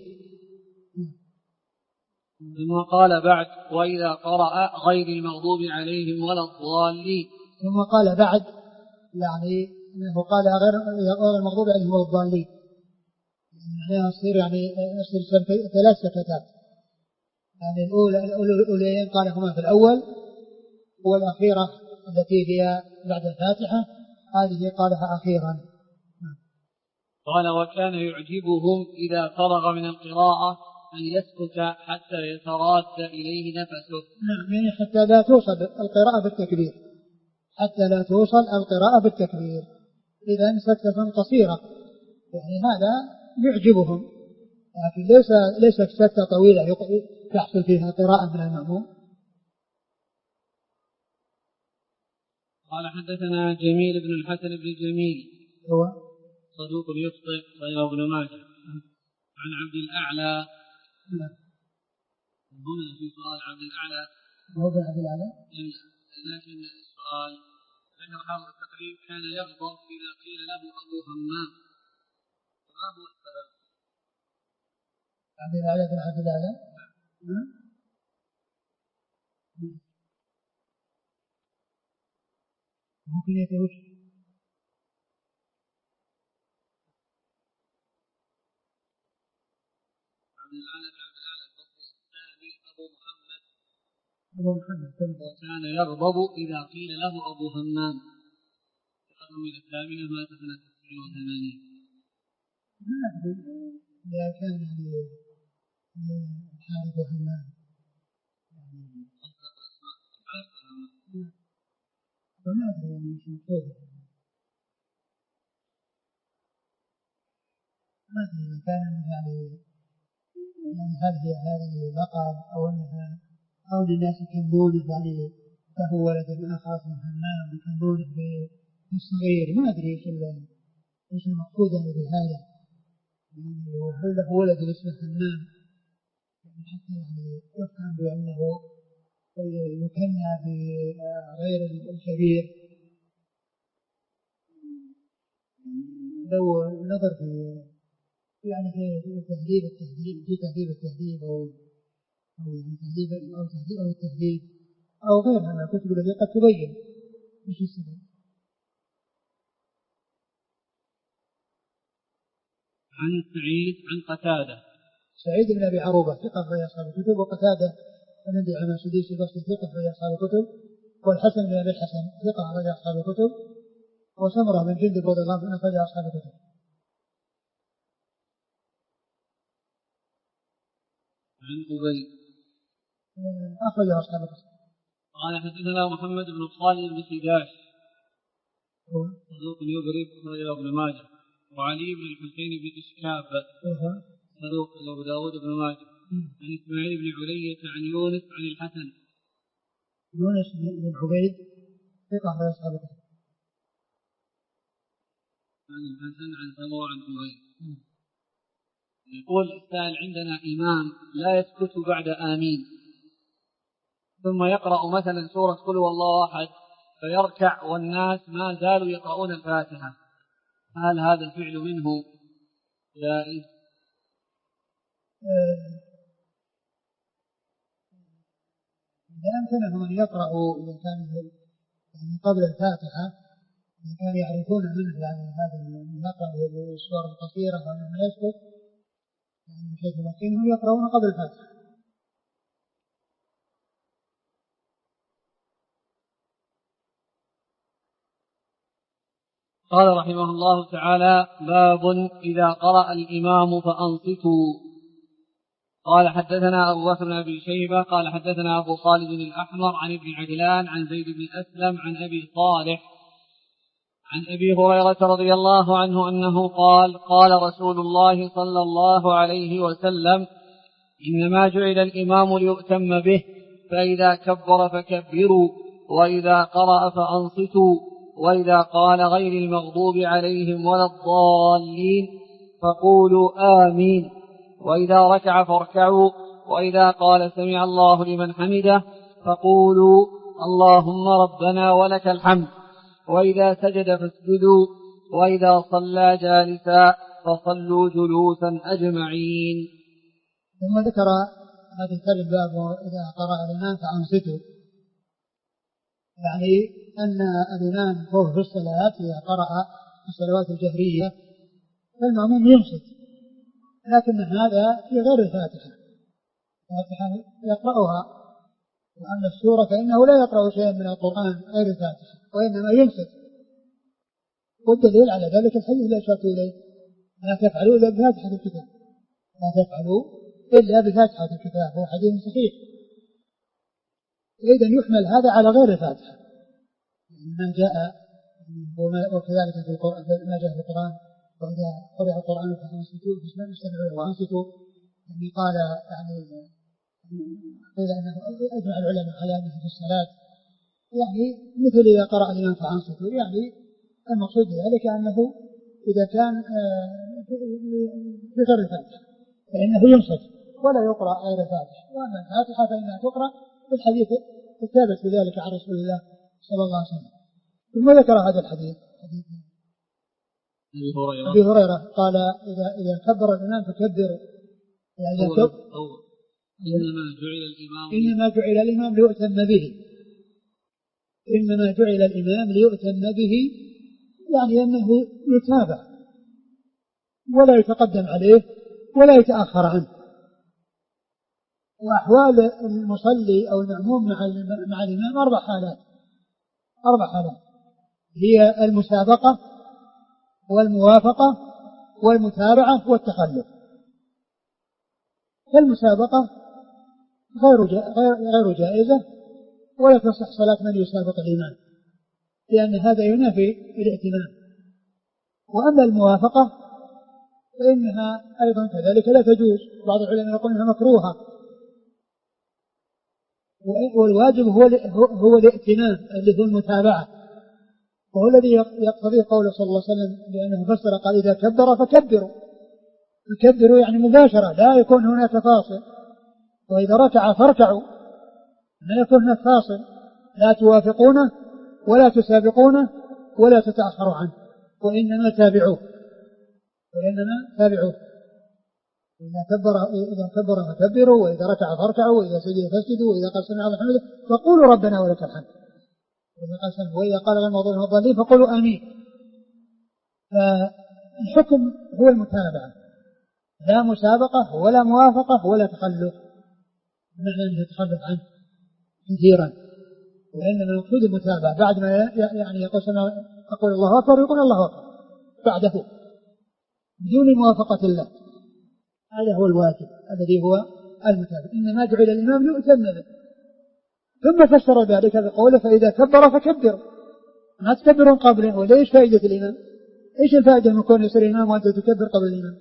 ثم قال بعد وإذا قرأ غير المغضوب عليهم ولا الضالين. ثم قال بعد يعني أنه قال غير المغضوب عليهم ولا الضالين، يعني يصير يعني يصير ثلاث سكتات، يعني الأولى الأولين قالهما في الأول، والأخيرة التي هي بعد الفاتحة هذه قالها أخيرا. قال وكان يعجبهم إذا فرغ من القراءة أن يسكت حتى يتراد إليه نفسه. نعم، يعني حتى لا توصل القراءة بالتكبير، حتى لا توصل القراءة بالتكبير، إذا سكتة قصيرة يعني هذا يعجبهم، لكن ليس ليست سكتة طويلة تحصل فيها قراءة من المأموم. قال حدثنا جميل بن الحسن بن جميل هو صدوق يخطئ غير ابن ماجه عن عبد الأعلى. هنا في سؤال عبد الأعلى هو بن عبد الأعلى، لكن السؤال ذكر حافظ التقريب كان يغضب إذا قيل له أبو همام، ما هو السبب؟ عبد الأعلى بن عبد الأعلى ممكن يتوش عبد الأعلى بن عبد الأعلى الثاني أبو محمد أبو محمد وكان يغضب إذا قيل له أبو همام، تقدم إلى الثامنة مات سنة تسعين وثمانين. ما أدري إذا كان حارث همام وما أدري يعني مش مفروض، ما أدري إذا كان يعني يعني هذه هذه لقب أو أنها أو للناس يكنونه يعني له ولد آخر اسمه همام يكنونه بالصغير، ما أدري إيش إيش المقصود يعني بهذا، يعني وهل له ولد اسمه همام يعني حتى يعني يفهم بأنه يكنى بغير الكبير. لو نظر في يعني في تهذيب التهذيب في تهذيب التهذيب أو أو تهذيب أو تهذيب أو التهذيب أو غيرها من الكتب التي قد تبين إيش السبب. عن سعيد عن قتادة. سعيد بن أبي عروبة ثقة في أصحاب الكتب، وقتادة بن دعامة السدوسي البصري ثقة في أصحاب الكتب، والحسن بن أبي الحسن ثقة في أصحاب الكتب، وسمرة بن جندب رضي الله عنه في أصحاب الكتب. عن أبي أخرج أصحاب الكتب. قال حدثنا محمد بن خالد بن سداش صدوق يضرب أخرج ابن ماجه، وعلي بن الحسين بن إشكاب صدوق أبو داود بن ماجه، عن إسماعيل بن علية عن يونس عن الحسن. يونس بن عبيد ثقة في أصحاب الكتب. عن الحسن عن سمو عن أبي. يقول السائل عندنا إمام لا يسكت بعد آمين ثم يقرأ مثلا سورة قل هو الله أحد فيركع والناس ما زالوا يقرؤون الفاتحة، هل هذا الفعل منه جائز؟ إذا أمكنهم أن يقرأوا إذا كان يعني قبل الفاتحة، إذا كانوا يعرفون منه يعني هذا يقرأ بالسور القصيرة وأنه يسكت يعني بحيث يمكنهم يقرؤون قبل الفاتحة. قال رحمه الله تعالى: باب إذا قرأ الإمام فأنصتوا. قال حدثنا أبو بكر بن أبي شيبة قال حدثنا أبو خالد الأحمر عن ابن عجلان عن زيد بن أسلم عن أبي صالح عن أبي هريرة رضي الله عنه أنه قال: قال رسول الله صلى الله عليه وسلم: إنما جعل الإمام ليؤتم به، فإذا كبر فكبروا، وإذا قرأ فأنصتوا، وإذا قال غير المغضوب عليهم ولا الضالين فقولوا آمين، وإذا ركع فاركعوا، وإذا قال سمع الله لمن حمده فقولوا اللهم ربنا ولك الحمد، وإذا سجد فاسجدوا، وإذا صلى جالسا فصلوا جلوسا أجمعين. ثم ذكر هذا الباب: إذا قرأ الإمام فأنصتوا، يعني أن الإمام هو في الصلاة إذا قرأ في الصلوات الجهرية فالمأموم ينصت، لكن هذا في غير الفاتحة، الفاتحة يقرأها، وأما السورة فإنه لا يقرأ شيئا من القرآن غير الفاتحة وإنما ينصت، والدليل على ذلك الحديث الذي أشرت إليه: لا تفعلوا إلا بفاتحة الكتاب، لا تفعلوا إلا بفاتحة الكتاب، هو حديث صحيح. إذن يحمل هذا على غير الفاتحة، ما جاء وكذلك في القرآن ما جاء في القرآن: وإذا قرأ القرآن فأنصتوا فاستمعوا وأنصتوا، يعني قال يعني قيل أنه أجمع العلماء على أنه في الصلاة، يعني مثل إذا قرأ الإمام فأنصتوا، يعني المقصود ذلك أنه إذا كان في غير الفاتحة فإنه ينصت ولا يقرأ غير الفاتحة، وأما الفاتحة فإنها تقرأ في الحديث الثابت بذلك عن رسول الله صلى الله عليه وسلم. ثم ذكر هذا الحديث حديث أبي هريرة قال: إذا إذا كبر الإمام فكبروا، يعني أول أول إنما جعل الإمام إنما جعل الإمام ليؤتم به، إنما جعل الإمام ليؤتم به، يعني أنه يتابع ولا يتقدم عليه ولا يتأخر عنه. وأحوال المصلي أو المأموم مع مع الإمام أربع حالات أربع حالات هي المسابقة والموافقة والمتابعة والتخلف. فالمسابقة غير غير جائزة ولا تصح صلاة من يسابق الإمام، لأن هذا ينافي الائتمام. وأما الموافقة فإنها أيضا كذلك لا تجوز، بعض العلماء يقول إنها مكروهة، والواجب هو هو الائتمام اللي هو المتابعة، وهو الذي يقتضيه قوله صلى الله عليه وسلم لأنه فسر قال: إذا كبر فكبروا، فكبروا يعني مباشرة لا يكون هناك فاصل، وإذا ركع فاركعوا لا يكون هناك فاصل، لا توافقونه ولا تسابقونه ولا تتأخروا عنه، وإنما تابعوه وإنما تابعوه إذا كبر إذا كبر فكبروا، وإذا ركع فاركعوا، وإذا سجد فاسجدوا، وإذا قال سمع الله حمده فقولوا ربنا ولك الحمد، وإذا قال غير المغضوب عليهم ولا الضالين فقولوا آمين. فالحكم هو المتابعة، لا مسابقة ولا موافقة ولا تخلف، بمعنى أنه يتخلف عنه كثيرا، وإنما المقصود المتابعة. بعد ما يعني يقول أقول الله أكبر يقول الله أكبر بعده بدون موافقة الله، هذا هو الواجب الذي هو المتابعة. إنما جعل الإمام ليؤتم به. ثم فسر ذلك بقوله: فإذا كبر فكبروا، ما تكبرون قبله. وليش فائدة الإمام؟ إيش الفائدة من كون يصير الإمام وأنت تكبر قبل الإمام؟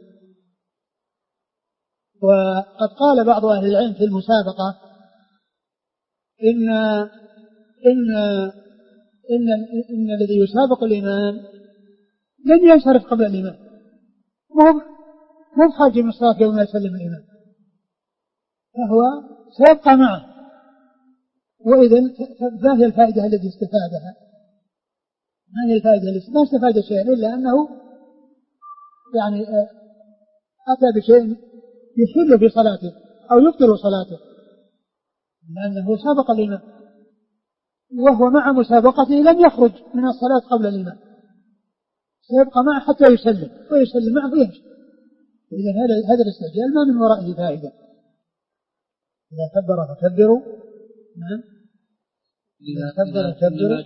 وقد قال بعض أهل العلم في المسابقة إن إن إن, إن الذي يسابق الإمام لن ينصرف قبل الإمام، مو مو خارج من الصلاة يوم يسلم الإمام، فهو سيبقى معه. وإذن ما هي الفائدة التي استفادها؟ ما هي الفائدة التي ما استفاد شيئا إلا أنه يعني أتى بشيء يخل في صلاته أو يبطل صلاته، لأنه سابق الإمام، وهو مع مسابقته لم يخرج من الصلاة قبل الإمام، سيبقى معه حتى يسلم ويسلم معه ويمشي. إذا هذا هذا الاستعجال ما من ورائه فائدة. إذا كبر فكبروا. نعم. إذا كبر كبروا.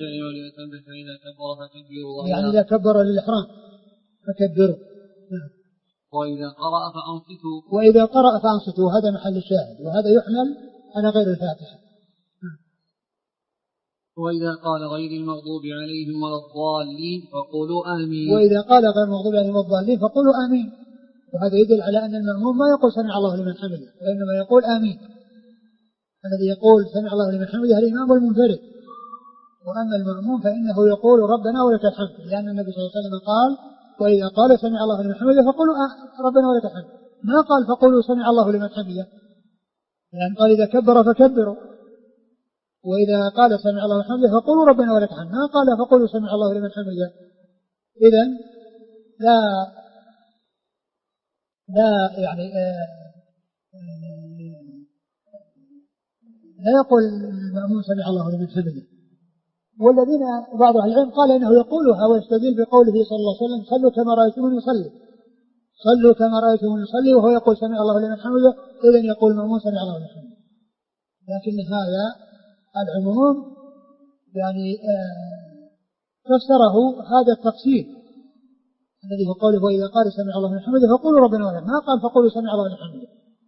يعني إذا كبر للإحرام فكبروا. نعم. وإذا قرأ فأنصتوا. وإذا قرأ فأنصتوا، هذا محل الشاهد، وهذا يحمل على غير الفاتحة. وإذا قال غير المغضوب عليهم ولا الضالين فقولوا آمين. وإذا قال غير المغضوب عليهم ولا الضالين فقولوا آمين. وهذا يدل على أن المأموم ما يقول سمع الله لمن حمده، وإنما يقول آمين. الذي يقول سمع الله لمن حمده الإمام والمنفرد، وأما المأموم فإنه يقول ربنا ولك الحمد، لأن النبي صلى الله عليه وسلم قال وإذا قال سمع الله لمن حمده فقولوا ربنا ولك الحمد، ما قال فقولوا سمع الله لمن حمده، يعني قال إذا كبر فكبروا، وإذا قال سمع الله لمن حمده فقولوا ربنا ولك الحمد، ما قال فقولوا سمع الله لمن حمده. إذن لا لا يعني آآ آآ لا يقول المأمون سمع الله لمن حمده. والذين بعض أهل العلم قال إنه يقولها ويستدل بقوله صلى الله عليه وسلم صلوا كما رأيتموني يصلي، صلوا كما رأيتموني يصلي، وهو يقول سمع الله لمن حمده، إذن يقول المأمون سمع الله لمن حمده. لكن هذا العموم يعني فسره هذا التفسير الذي هو قوله وإذا قال سمع الله لمن حمده فقولوا ربنا ولك، ما قال فقولوا سمع الله لمن حمده.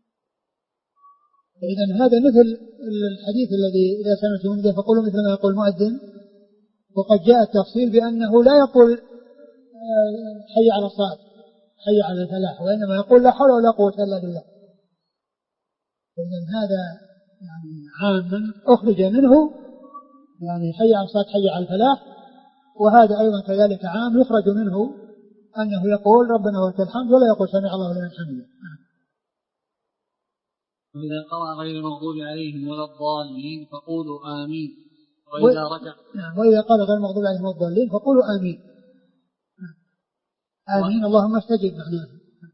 إذن هذا مثل الحديث الذي إذا سمعتم منه فقولوا مثل ما يقول المؤذن، وقد جاء التفصيل بأنه لا يقول حي على الصلاة حي على الفلاح، وإنما يقول لا حول ولا قوة إلا بالله. إذن هذا يعني عام أخرج منه يعني حي على الصلاة حي على الفلاح، وهذا أيضا كذلك عام يخرج منه أنه يقول ربنا ولك الحمد ولا يقول سمع الله لمن حمده. وإذا قرأ غير المغضوب عليهم ولا الضالين فقولوا آمين. وإذا ركع نعم. وإذا قال غير المغضوب عليهم ولا الضالين فقولوا آمين. آمين اللهم استجب معناه.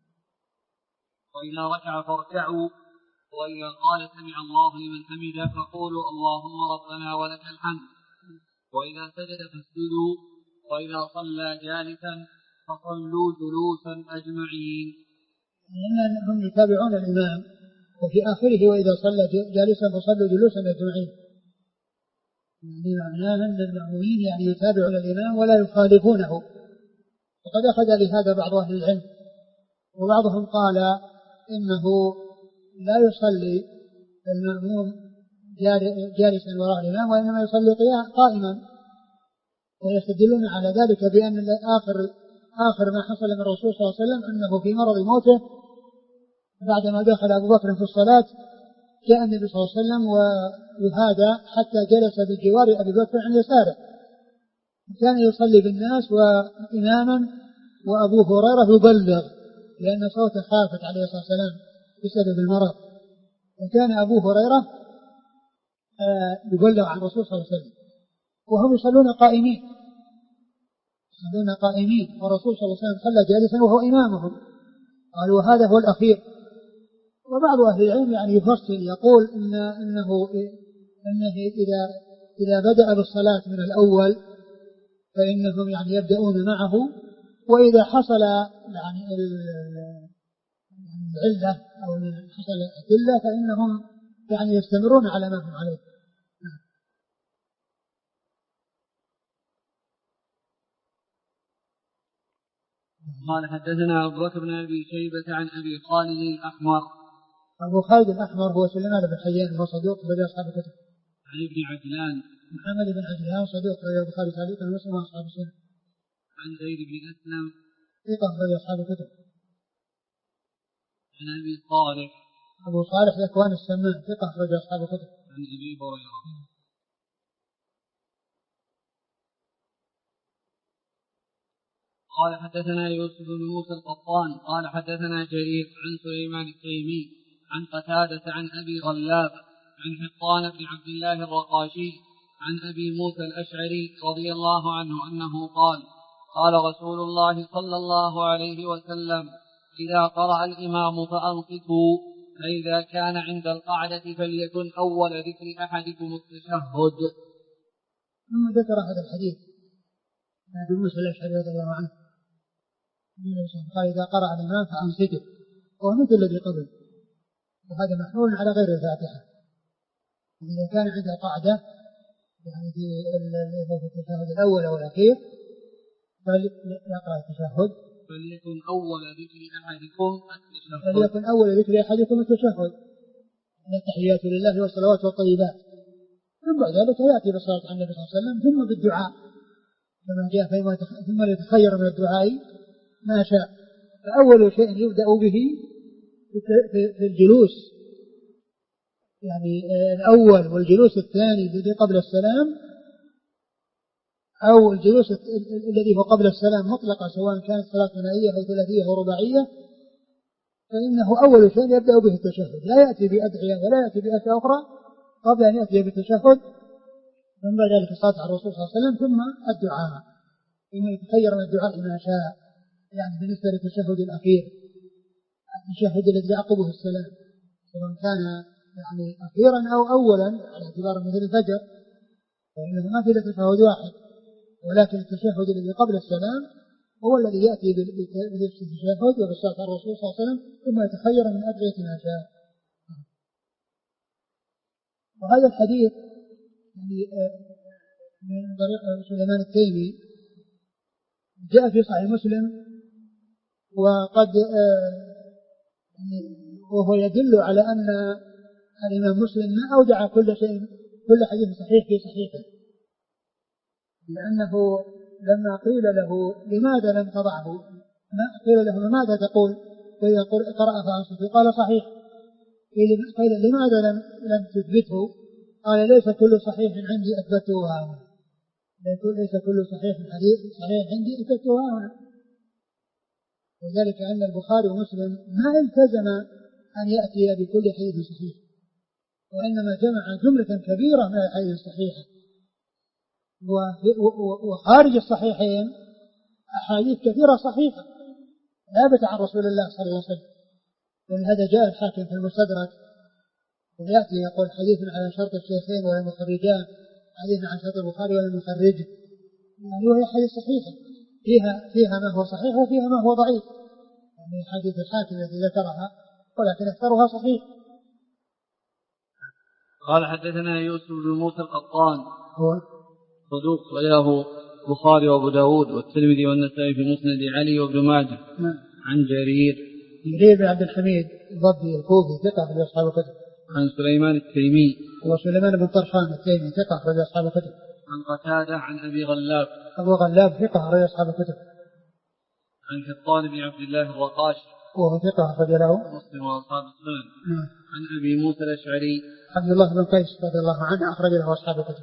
وإذا ركع فاركعوا. وإذا قال سمع الله لمن حمده فقولوا اللهم ربنا ولك الحمد. وإذا سجد فاسجدوا. وإذا صلى جالسا فصلوا جلوسا أجمعين. لأنهم يتابعون الإمام، وفي آخره وإذا صلى جالسا فصلوا جلوسا أجمعين، يعني معناه أن المأمومين يعني يتابعون الإمام ولا يخالفونه. وقد أخذ لهذا بعض أهل العلم، وبعضهم قال إنه لا يصلي المأموم جالسا وراء الإمام، وإنما يصلي قائما، ويستدلون على ذلك بأن آخر آخر ما حصل من الرسول صلى الله عليه وسلم أنه في مرض موته بعدما دخل أبو بكر في الصلاة جاء النبي صلى الله عليه وسلم ويهادى حتى جلس بجوار أبي بكر عن يساره، كان يصلي بالناس وإماما وأبو هريرة يبلغ لأن صوته خافت عليه الصلاة والسلام بسبب المرض، وكان أبو هريرة يبلغ عن الرسول صلى الله عليه وسلم وهم يصلون قائمين يصلون قائمين والرسول صلى الله عليه وسلم صلى جالسا وهو إمامهم، قالوا هذا هو الأخير. وبعض أهل العلم يعني يفصل يقول إن إنه إنه إذا إذا بدأ بالصلاة من الأول فإنهم يعني يبدأون معه، وإذا حصل يعني العلة أو حصل العلة فإنهم يعني يستمرون على ما هم عليه. قال حدثنا أبو بكر بن أبي شيبة عن أبي خالد الأحمر. أبو خالد الأحمر هو سليمان بن حيان وهو صدوق رجال أصحاب الكتب. عن ابن عجلان محمد بن عجلان صدوق رجال البخاري تعليقا ومسلم وأصحاب السنة. عن زيد بن أسلم ثقة رجال أصحاب الكتب. عن أبي صالح أبو صالح ذكوان السمان ثقة رجال أصحاب الكتب. عن أبي هريرة. قال حدثنا يوسف بن موسى القطان قال حدثنا جرير عن سليمان التيمي عن قتادة عن أبي غلاب عن حطان بن عبد الله الرقاشي عن أبي موسى الأشعري رضي الله عنه أنه قال قال رسول الله صلى الله عليه وسلم إذا قرأ الإمام فأنصتوا، فإذا كان عند القعدة فليكن أول ذكر أحدكم التشهد. ثم ذكر هذا الحديث عن أبي موسى الأشعري رضي الله عنه قال إذا قرأ الإمام فأنصتوا، وهو مثل الذي قبل، وهذا محمول على غير الفاتحة. إذا كان عند القعدة يعني في التشهد الأول أو الأخير فليقرأ التشهد، فليكن أول ذكر أحدكم التشهد فليكن أول ذكر أحدكم التشهد من التحيات لله والصلوات والطيبات، ثم بعد ذلك يأتي بالصلاة على النبي صلى الله عليه وسلم ثم بالدعاء كما جاء، ثم يتخير من الدعاء ما شاء. فأول شيء يبدأ به في الجلوس يعني الأول والجلوس الثاني الذي قبل السلام، أو الجلوس الذي هو قبل السلام مطلقا سواء كانت صلاة ثنائية أو ثلاثية أو رباعية، فإنه أول شيء يبدأ به التشهد، لا يأتي بأدعية ولا يأتي بأشياء أخرى قبل أن يأتي بالتشهد، ثم بعد ذلك الصلاة على الرسول صلى الله عليه وسلم ثم الدعاء، ثم يتخير من الدعاء ما شاء. يعني بالنسبة للتشهد الأخير التشهد الذي يعقبه السلام سواء كان يعني أخيرا أو أولا على اعتبار مثل الفجر فإنه ما في تشهد واحد، ولكن التشهد الذي قبل السلام هو الذي يأتي بالتشهد وبالصلاة على الرسول صلى الله عليه وسلم ثم يتخير من أدعية ما شاء. وهذا الحديث يعني من طريق سليمان التيمي جاء في صحيح مسلم، وقد وهو يدل على أن الإمام مسلم ما أودع كل شيء كل حديث صحيح في صحيحه، لأنه لما قيل له لماذا لم تضعه، ما قيل له لماذا تقول فإذا قرأ فأنصتوا قال صحيح، قيل لماذا لم لم تثبته قال ليس كل صحيح عندي أثبته هنا، ليس كل صحيح حديث صحيح عندي أثبته هنا. وذلك أن البخاري ومسلم ما التزم أن يأتي بكل حديث صحيح، وإنما جمع جملة كبيرة من الحديث الصحيحة، وخارج الصحيحين أحاديث كثيرة صحيحة ثابتة عن رسول الله صلى الله عليه وسلم. ولهذا جاء الحاكم في المستدرك ويأتي يقول حديث على شرط الشيخين ولم يخرجان، حديث عن شرط البخاري ولم يخرجه، يعني وهي حديث صحيحة فيها فيها ما هو صحيح وفيها ما هو ضعيف، يعني حديث الحاكم الذي ذكرها ولكن أكثرها صحيح. قال حدثنا يوسف بن موسى القطان هو صدوق رواه البخاري وابو داود والترمذي والنسائي في مسند علي وابن ماجه. نعم. عن جرير جرير بن عبد الحميد الضبي الكوفي ثقة في أصحاب الكتب. عن سليمان التيمي وسليمان بن طرخان التيمي ثقة في أصحاب الكتب. عن قتادة عن أبي غلاب أبو غلاب ثقة في أصحاب الكتب. عن حطان بن عبد الله الرقاشي وهو ثقة أخرج له مسلم وأصحاب السنن. نعم. عن أبي موسى الأشعري عبد الله بن قيس رضي الله عنه أخرج له أصحاب الكتب.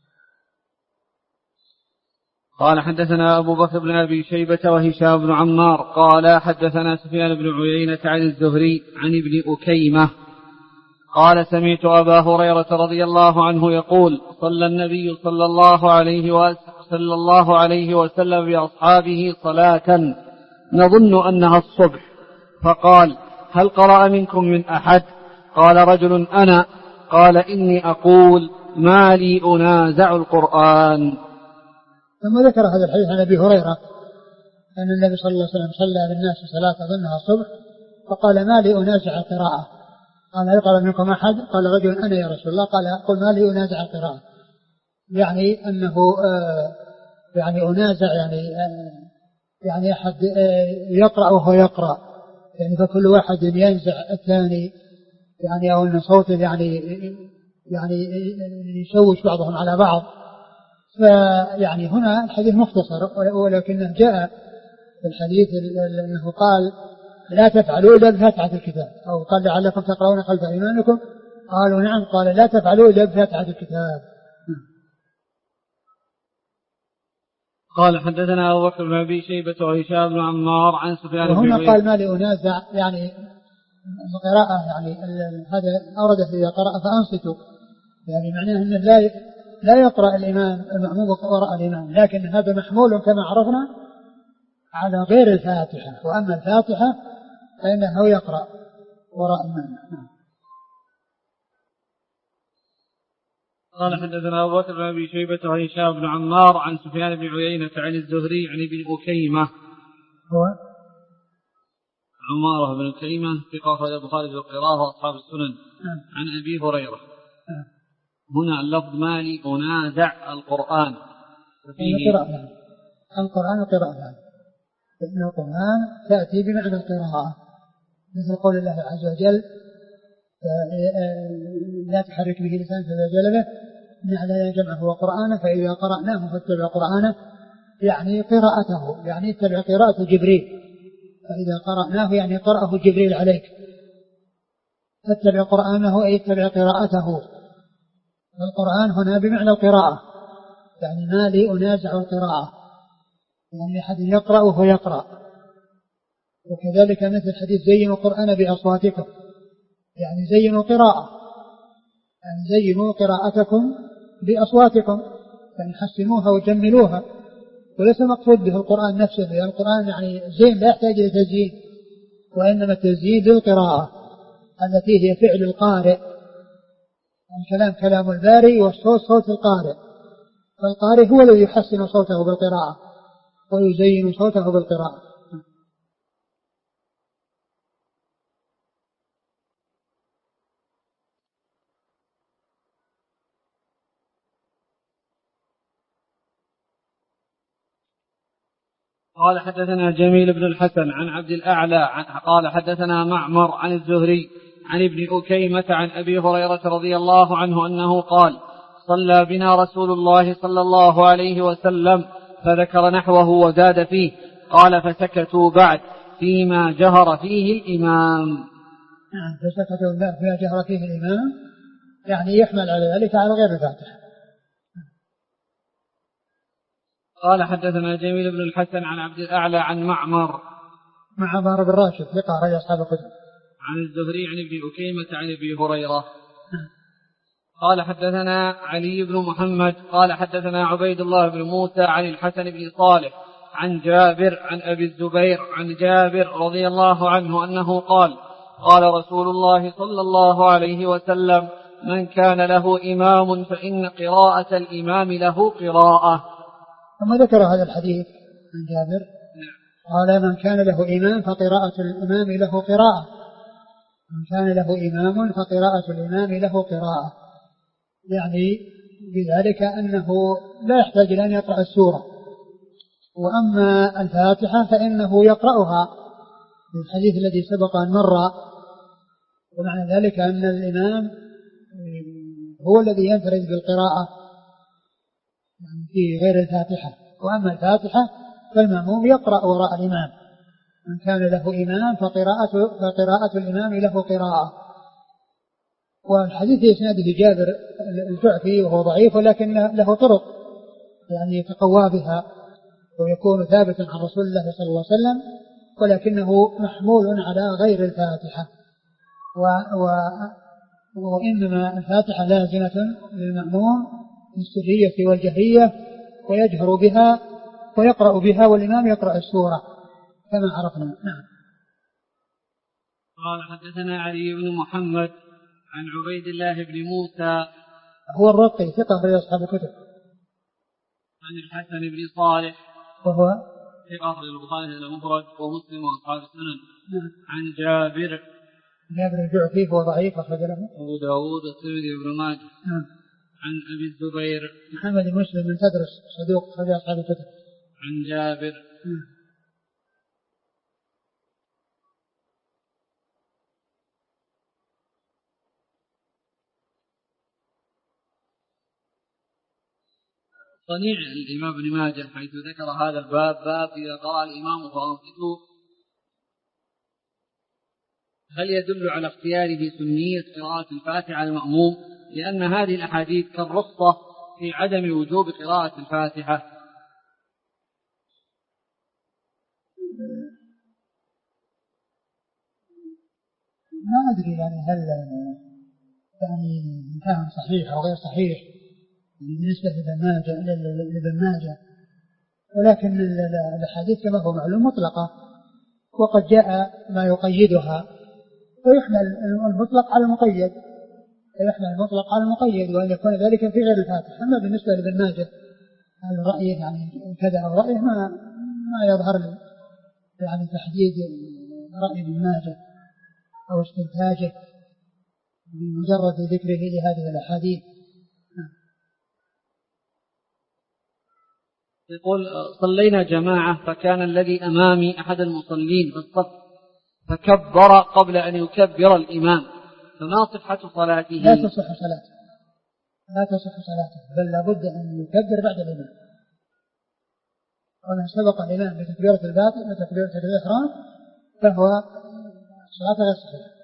قال حدثنا أبو بكر بن أبي شيبة وهشام بن عمار قال حدثنا سفيان بن عيينة عن الزهري عن ابن أكيمة قال سمعت أبا هريرة رضي الله عنه يقول صلى النبي صلى الله عليه وصلى الله عليه وسلم بأصحابه صلاة نظن أنها الصبح، فقال هل قرأ منكم من أحد؟ قال رجل أنا. قال إني أقول ما لي أنازع القرآن. ثم ذكر هذا الحديث عن أبي هريرة أن النبي صلى الله عليه وسلم صلى للناس صلاة ظنها الصبح فقال ما لي أنازع القراءة. قال هل قرأ منكم أحد؟ قال رجل أنا يا رسول الله. قال قل ما لي أنازع القراءة، يعني أنه آه يعني أنازع يعني آه يعني أحد آه يقرأ وهو يقرأ، يعني فكل واحد ينزع الثاني، يعني أو أن صوته يعني يعني يشوش بعضهم على بعض. فيعني هنا الحديث مختصر، ولكنه جاء في الحديث أنه قال لا تفعلوا إلا بفاتحة الكتاب، أو قال لعلكم تقرؤون خلف إمامكم، قالوا نعم، قال لا تفعلوا إلا بفاتحة الكتاب. قال حدثنا أبو بكر بن أبي شيبة وهشام بن عمار عن سفيان بن عيينة. وهنا قال ما لي أنازع يعني القراءة، يعني هذا أورده إذا قرأ فأنصتوا، يعني معناه أنه لا لا يقرأ الإمام المأموم وراء الإمام، لكن هذا محمول كما عرفنا على غير الفاتحة. وأما الفاتحة فإنه يقرأ وراء الإمام. قال حدثنا أبو بكر بن أبي شيبة وهشام بن عمار عن سفيان بن عيينة عن الزهري عن ابن أكيمة هو عمارة بن أكيمة ثقة أخرج البخاري في القراءة وأصحاب السنن عن أبي هريرة. هنا اللفظ مالي أنازع القرآن فيه قراءة القرآن قراءة، فإن القرآن تأتي بمعنى القراءة مثل قول الله عز وجل لا تحرك به لسانك فإذا به إن علينا جمعه وقرآنه فإذا قرأناه فاتبع قرآنه، يعني قراءته، يعني اتبع قراءة جبريل، فإذا قرأناه يعني قرأه جبريل عليك، فاتبع قرآنه أي اتبع قراءته. القرآن هنا بمعنى القراءة، يعني ما لي أنازع القراءة، يعني أحد يقرأ وهو يقرأ. وكذلك مثل حديث زينوا القرآن بأصواتكم، يعني زينوا قراءة، يعني زينوا قراءتكم بأصواتكم، يعني حسنوها وجملوها. وليس مقصود به القرآن نفسه، لأن القرآن يعني زين لا يحتاج إلى تزيين، وإنما التزيين للقراءة التي هي فعل القارئ، الكلام كلام الباري والصوت صوت القارئ، فالقارئ هو الذي يحسن صوته بالقراءة ويزين صوته بالقراءة. قال حدثنا جميل بن الحسن عن عبد الأعلى قال حدثنا معمر عن الزهري عن ابن أكيمة عن أبي هريرة رضي الله عنه أنه قال صلى بنا رسول الله صلى الله عليه وسلم فذكر نحوه وزاد فيه، قال فسكتوا بعد فيما جهر فيه الإمام. نعم، فسكتوا بعد فيما جهر فيه الإمام، يعني يحمل على ذلك على غير الفاتحة. قال حدثنا جميل بن الحسن عن عبد الأعلى عن معمر معمر بن راشد ثقة أخرج أصحاب الكتب عن الزهري عن ابن أكيمة عن أبي هريرة. قال حدثنا علي بن محمد قال حدثنا عبيد الله بن موسى عن الحسن بن صالح عن جابر عن أبي الزبير عن جابر رضي الله عنه أنه قال قال رسول الله صلى الله عليه وسلم من كان له إمام فإن قراءة الإمام له قراءة. ثم ذكر هذا الحديث عن جابر قال من كان له إمام فقراءة الإمام له قراءة، من كان له إمام فقراءة الإمام له قراءة، يعني بذلك أنه لا يحتاج إلى أن يقرأ السورة. وأما الفاتحة فإنه يقرأها في الحديث الذي سبق أن مر، ومعنى ذلك أن الإمام هو الذي ينفرد بالقراءة يعني في غير الفاتحة، وأما الفاتحة فالمأموم يقرأ وراء الإمام. من كان له إمام فقراءة, فقراءة الإمام له قراءة. والحديث يسنده جابر الجعفي وهو ضعيف، ولكن له طرق يعني يتقوى بها ويكون ثابتا عن رسول الله صلى الله عليه وسلم، ولكنه محمول على غير الفاتحة. و و وإنما الفاتحة لازمة للمأموم في السرية والجهرية، ويجهر بها ويقرأ بها، والإمام يقرأ السورة كما عرفنا. نعم. قال حدثنا علي بن محمد عن عبيد الله بن موسى هو الرقي ثقة في أصحاب الكتب عن الحسن بن صالح وهو ثقة في البخاري المفرد ومسلم وأصحاب السنن. نعم. عن جابر جابر الجعفي هو ضعيف أخرج له أبو داود والترمذي وابن ماجه. نعم. عن أبي الزبير محمد بن مسلم بن تدرس صدوق أخرج أصحاب الكتب. عن جابر نعم. صنيع الإمام ابن ماجه حيث ذكر هذا الباب باب إذا قرأ الإمام فأنصتوا، هل يدل على اختياره سنية قراءة الفاتحة على المأموم؟ لأن هذه الأحاديث كالرخصة في عدم وجوب قراءة الفاتحة. ما أدري يعني هل يعني كان صحيح أو غير صحيح بالنسبة لابن ماجه، ولكن الأحاديث كما هو معلوم مطلقة، وقد جاء ما يقيدها، ويحمل المطلق على المقيد، ويحمل المطلق على المقيد، وأن يكون ذلك في غير الفاتحة. أما بالنسبة لابن ماجه هل رأيه يعني كذا أو رأيه ما ما يظهر لي يعني تحديد رأي ابن ماجه أو استنتاجه بمجرد ذكره لهذه الأحاديث. يقول صلينا جماعة فكان الذي أمامي أحد المصلين في الصف فكبر قبل أن يكبر الإمام، فما صحة صلاته؟ لا تصح صلاته، لا تصح صلاته، بل لابد أن يكبر بعد الإمام. ومن سبق الإمام بتكبيرة الباطل وتكبيرة الإحرام فهو صلاة غير صحيحة.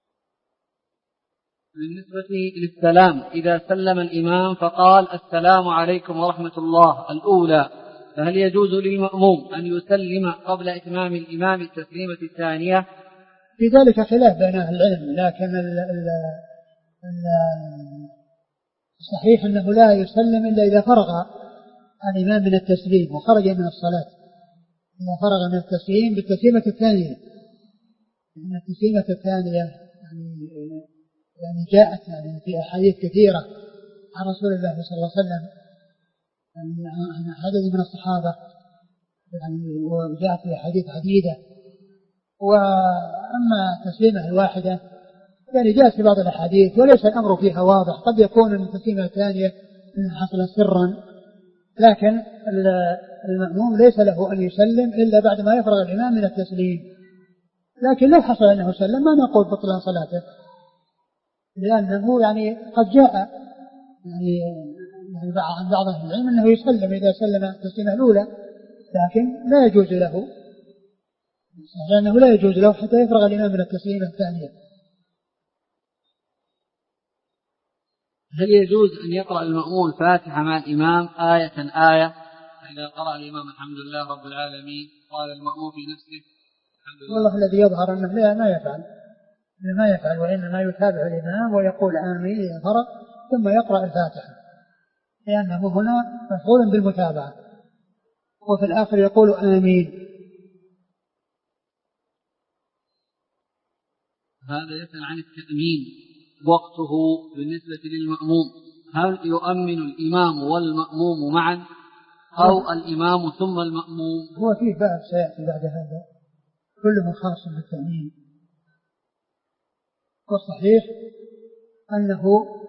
بالنسبة للسلام، إذا سلم الإمام فقال السلام عليكم ورحمة الله الأولى، فهل يجوز للمأموم أن يسلم قبل إتمام الإمام التسليمة الثانية؟ في ذلك خلاف بين أهل العلم، لكن ال ال ال الصحيح أنه لا يسلم إلا إذا فرغ الإمام من التسليم وخرج من الصلاة، إذا فرغ من التسليم بالتسليمة الثانية، لأن التسليمة الثانية يعني يعني جاءت يعني في أحاديث كثيرة عن رسول الله صلى الله عليه وسلم يعني عن عدد من الصحابة يعني، وجاءت في أحاديث عديدة. وأما التسليمة الواحدة يعني جاءت في بعض الأحاديث وليس الأمر فيها واضح، قد يكون التسليمة الثانية حصل سرا، لكن المأموم ليس له أن يسلم إلا بعد ما يفرغ الإمام من التسليم. لكن لو حصل أنه سلم ما نقول بطلان صلاته، لأنه يعني قد جاء يعني يعني عن بعض أهل العلم أنه يسلم إذا سلم التسليمة الأولى، لكن لا يجوز له، لأنه لا يجوز له حتى يفرغ الإمام من التسليمة الثانية. هل يجوز أن يقرأ المأمون الفاتحة مع الإمام آية آية؟ إذا قرأ الإمام الحمد لله رب العالمين قال المأمون في نفسه الحمد لله. والله الذي يظهر أنه لا ما يفعل ما يفعل وإنما يتابع الإمام ويقول آمين إذا فرغ ثم يقرأ الفاتحة، لأنه هنا مفعول بالمتابعة، وفي الآخر يقول آمين. هذا يسأل عن التأمين وقته بالنسبة للمأموم، هل يؤمن الإمام والمأموم معا أو الإمام ثم المأموم؟ هو فيه باب سيأتي بعد هذا كله خاص بالتأمين، والصحيح أنه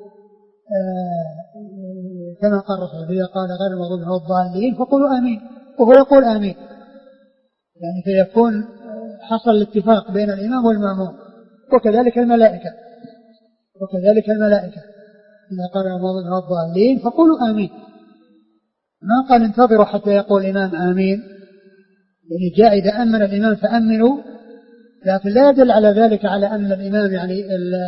آه كما قال رسول الله قال غير المغضوب عليهم الضالين فقولوا آمين، وهو يقول آمين، يعني فيكون حصل الاتفاق بين الإمام والمأموم. وكذلك الملائكة وكذلك الملائكة إذا قال المغضوب عليهم الضالين فقولوا آمين، ما قال انتظروا حتى يقول الإمام آمين، يعني جاء إذا أمن الإمام فأمنوا، لكن لا يدل على ذلك على أن الإمام يعني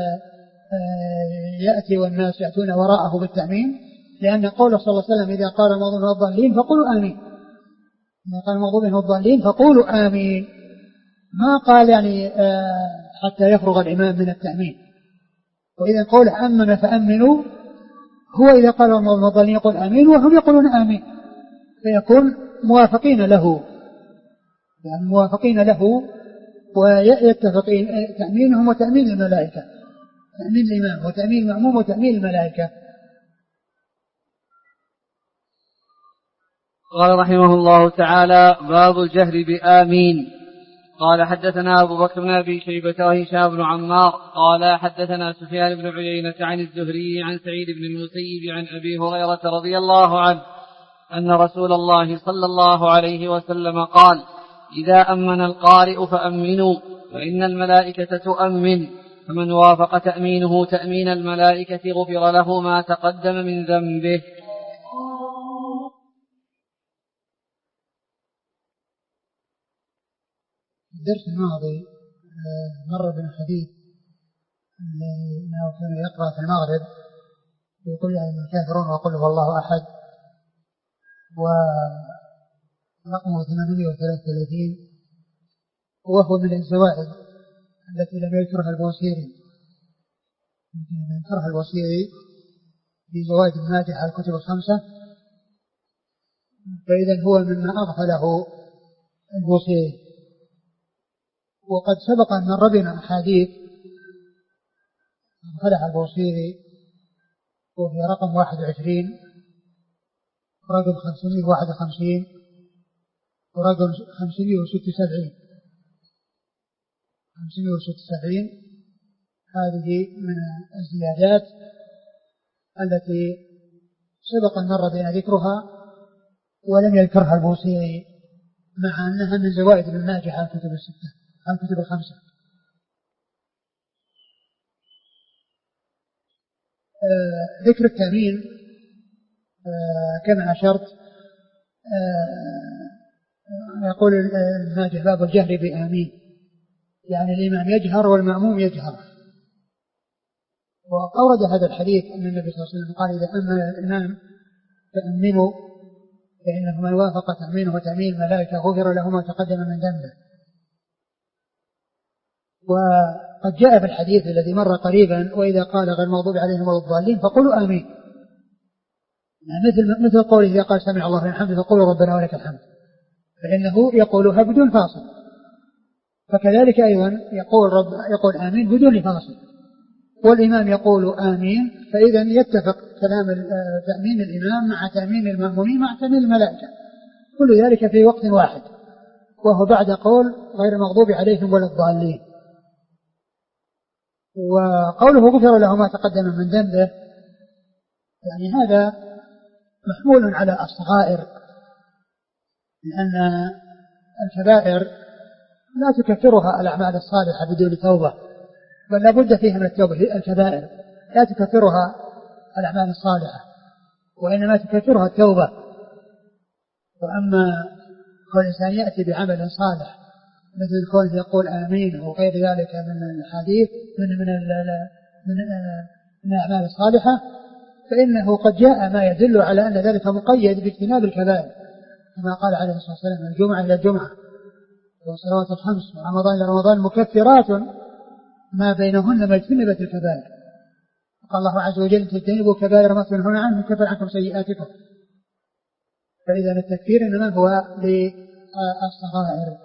يأتي والناس يأتون وراءه بالتأمين، لأن قوله صلى الله عليه وسلم إذا قال المغضوب عليهم الضالين فقولوا آمين، إذا قال المغضوب عليهم الضالين فقولوا آمين، ما قال يعني حتى يفرغ الإمام من التأمين. وإذا قول أمن فأمنوا هو إذا قال المغضوب عليهم الضالين يقول آمين وهم يقولون آمين، فيكون موافقين له، يعني موافقين له ويتفق تأمينهم وتأمين الملائكة، تأمين الإمام وتأمين المأموم وتأمين الملائكة. قال رحمه الله تعالى باب الجهر بآمين. قال حدثنا أبو بكر بن أبي شيبة وهشام بن عمار قال حدثنا سفيان بن عيينة عن الزهري عن سعيد بن المسيب عن أبي هريرة رضي الله عنه أن رسول الله صلى الله عليه وسلم قال إذا أمن القارئ فأمنوا فإن الملائكة تؤمن، فمن وافق تأمينه تأمين الملائكة غفر له ما تقدم من ذنبه. الدرس الماضي مر بن حديث أنه كان يقرأ في المغرب يقول أن الكافرون وقل هو الله أحد، ورقمه ثمانمائة وثلاثة وثلاثين، وهو من الزوائد التي لم يذكرها البوصيري، لم يذكرها البوصيري في زوائد الناجح على الكتب الخمسة، فإذا هو مما أغفله البوصيري. وقد سبق أن مر بنا أحاديث خلع البوصيري وهي رقم واحد وعشرين ورقم خمسمائة وواحد وخمسين ورقم خمسمائة وستة وسبعين خمسمائة وستة وسبعين. هذه من الزيادات التي سبق أن مر بنا ذكرها ولم يذكرها البوصيري مع أنها من زوائد ابن ماجه على الكتب الستة على الكتب الخمسة. آه ذكر التأمين آه كما أشرت آه يقول ابن ماجه باب الجهر بآمين، يعني الإمام يجهر والمأموم يجهر. وأورد هذا الحديث أن النبي صلى الله عليه وسلم قال إذا أمن الإمام فأمنوا فإنه من وافق تأمينه وتأمين الملائكة غفر له ما تقدم من ذنبه. وقد جاء في الحديث الذي مر قريبا وإذا قال غير المغضوب عليهم ولا الضالين فقولوا آمين، يعني مثل مثل قوله إذا قال سمع الله لمن حمده فقولوا ربنا ولك الحمد، فإنه يقولها بدون فاصل. فكذلك أيضا يقول رب يقول آمين بدون فاصل، والإمام يقول آمين، فإذا يتفق كلام تأمين الإمام مع تأمين المأمومين مع تأمين الملائكة، كل ذلك في وقت واحد، وهو بعد قول غير المغضوب عليهم ولا الضالين. وقوله غفر له ما تقدم من ذنبه يعني هذا محمول على الصغائر، لأن الكبائر لا تكفرها الأعمال الصالحة بدون توبة، بل لا بد فيها من التوبة. الكبائر لا تكفرها الأعمال الصالحة وإنما تكفرها التوبة. وأما كل إنسان يأتي بعمل صالح مثل كونه يقول آمين وغير ذلك من الحديث من من من, من الأعمال الصالحة، فإنه قد جاء ما يدل على أن ذلك مقيد باجتناب الكبائر، كما قال عليه الصلاة والسلام الجمعة إلى الجمعة والصلوات الخمس ورمضان إلى رمضان مكفرات ما بينهن ما اجتنبت الكبائر. قال الله عز وجل تجتنبوا كبائر ما تنهون عنه نكفر عنكم سيئاتكم. فإذا التكفير إنما هو للصغائر.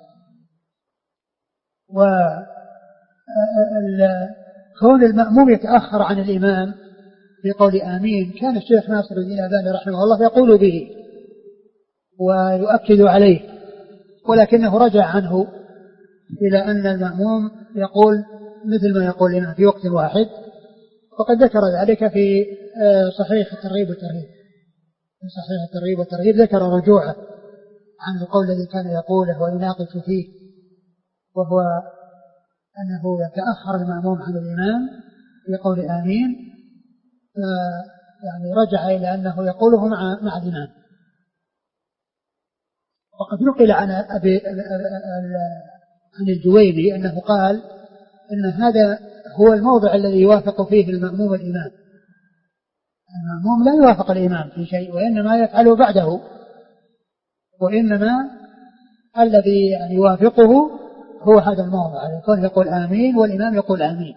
وكون المأموم يتأخر عن الإمام في قول آمين كان الشيخ ناصر الدين الألباني رحمه الله يقول به ويؤكد عليه، ولكنه رجع عنه إلى أن المأموم يقول مثل ما يقول الإمام في وقت واحد، وقد ذكر ذلك في صحيح الترغيب والترهيب. في صحيح الترغيب والترهيب ذكر رجوعه عن القول الذي كان يقوله ويناقش فيه، وهو أنه يتأخر المأموم عن الإمام يقول آمين، يعني رجع إلى أنه يقوله مع مع الإمام. وقد نقل عن أبي عن الجويني أنه قال إن هذا هو الموضع الذي يوافق فيه المأموم الإمام. المأموم لا يوافق الإمام في شيء وإنما يفعله بعده، وإنما الذي يعني يوافقه هو هذا الموضع، يكون يقول آمين والإمام يقول آمين.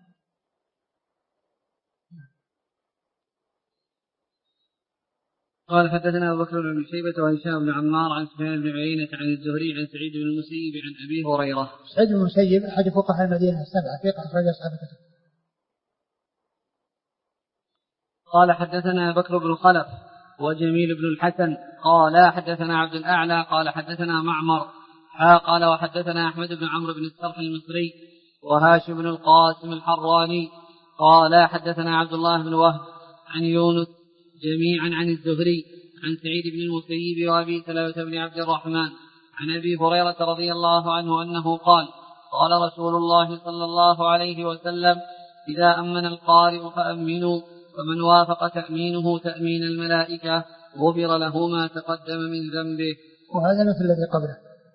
قال حدثنا أبو بكر بن شيبة وهشام بن عمار عن سفيان بن عيينة عن الزهري عن سعيد بن المسيب عن أبي هريرة. سعيد بن المسيب أحد فقهاء المدينة السبعة ثقة أخرج أصحاب الكتب. قال حدثنا بكر بن خلف وجميل بن الحسن قال حدثنا عبد الأعلى قال حدثنا معمر قال وحدثنا أحمد بن عمرو بن السرح المصري وهاشم بن القاسم الحراني قال حدثنا عبد الله بن وهب عن يونس جميعا عن الزهري عن سعيد بن المسيب وأبي سلمة بن عبد الرحمن عن أبي هريرة رضي الله عنه أنه قال قال رسول الله صلى الله عليه وسلم إذا أمن القارئ فأمنوا، ومن وافق تأمينه تأمين الملائكة غفر له ما تقدم من ذنبه. وهذا مثل الذي قبله.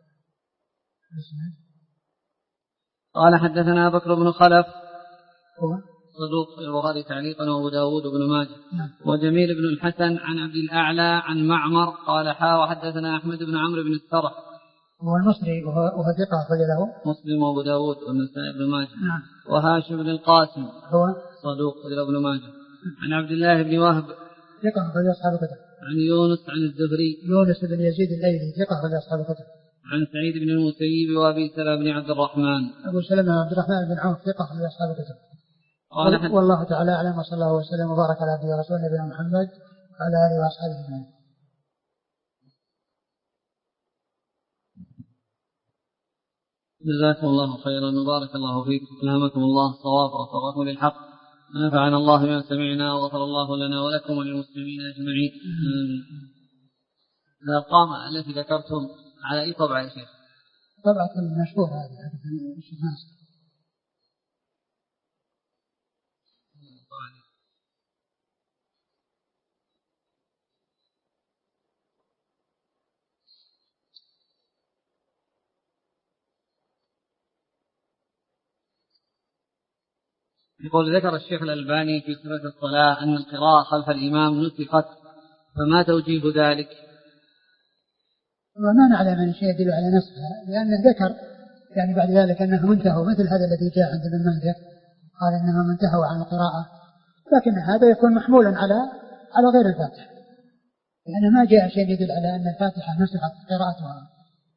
قال حدثنا بكر بن خلف هو صدوق البخاري تعليقا وابو داود بن ماجه. نعم. وجميل بن الحسن عن عبد الأعلى عن معمر قال حا وحدثنا أحمد بن عمرو بن السرح هو المصري وهو ثقة أخرج له مسلم وابو داود والنسائي بن ماجه. نعم. وهاشم بن القاسم هو صدوق ابن ماجه. عن عبد الله بن وهب ثقة أخرج أصحاب الكتب. عن يونس عن الزهري يونس بن يزيد الليلي ثقة أخرج أصحاب الكتب. عن سعيد بن المسيب وأبي سلمة بن عبد الرحمن. أبو سلمة عبد الرحمن بن عوف ثقة من أصحاب الكتب. والله تعالى أعلم، وصلى الله وسلم وبارك على عبده ورسوله نبينا محمد وعلى آله وأصحابه أجمعين. جزاكم الله خيرا وبارك الله فيكم، ألهمكم الله الصواب ووفقكم للحق، ونفعنا الله بما سمعنا وغفر الله لنا ولكم وللمسلمين أجمعين. الأرقام التي ذكرتم على أي طبعة يا شيخ؟ طبعة المشهور هذه هذه الشيخ ناصر. يقول ذكر الشيخ الألباني في صفة الصلاة أن القراءة خلف الإمام نسخت، فما توجيه ذلك؟ وما نعلم من شيء يدل على نسخها، لأنه ذكر يعني بعد ذلك أنهم انتهوا، مثل هذا الذي جاء عند ابن منذر قال أنهم انتهوا عن القراءة، لكن هذا يكون محمولا على على غير الفاتحة، لأنه ما جاء شيء يدل على أن الفاتحة نسخت قراءتها.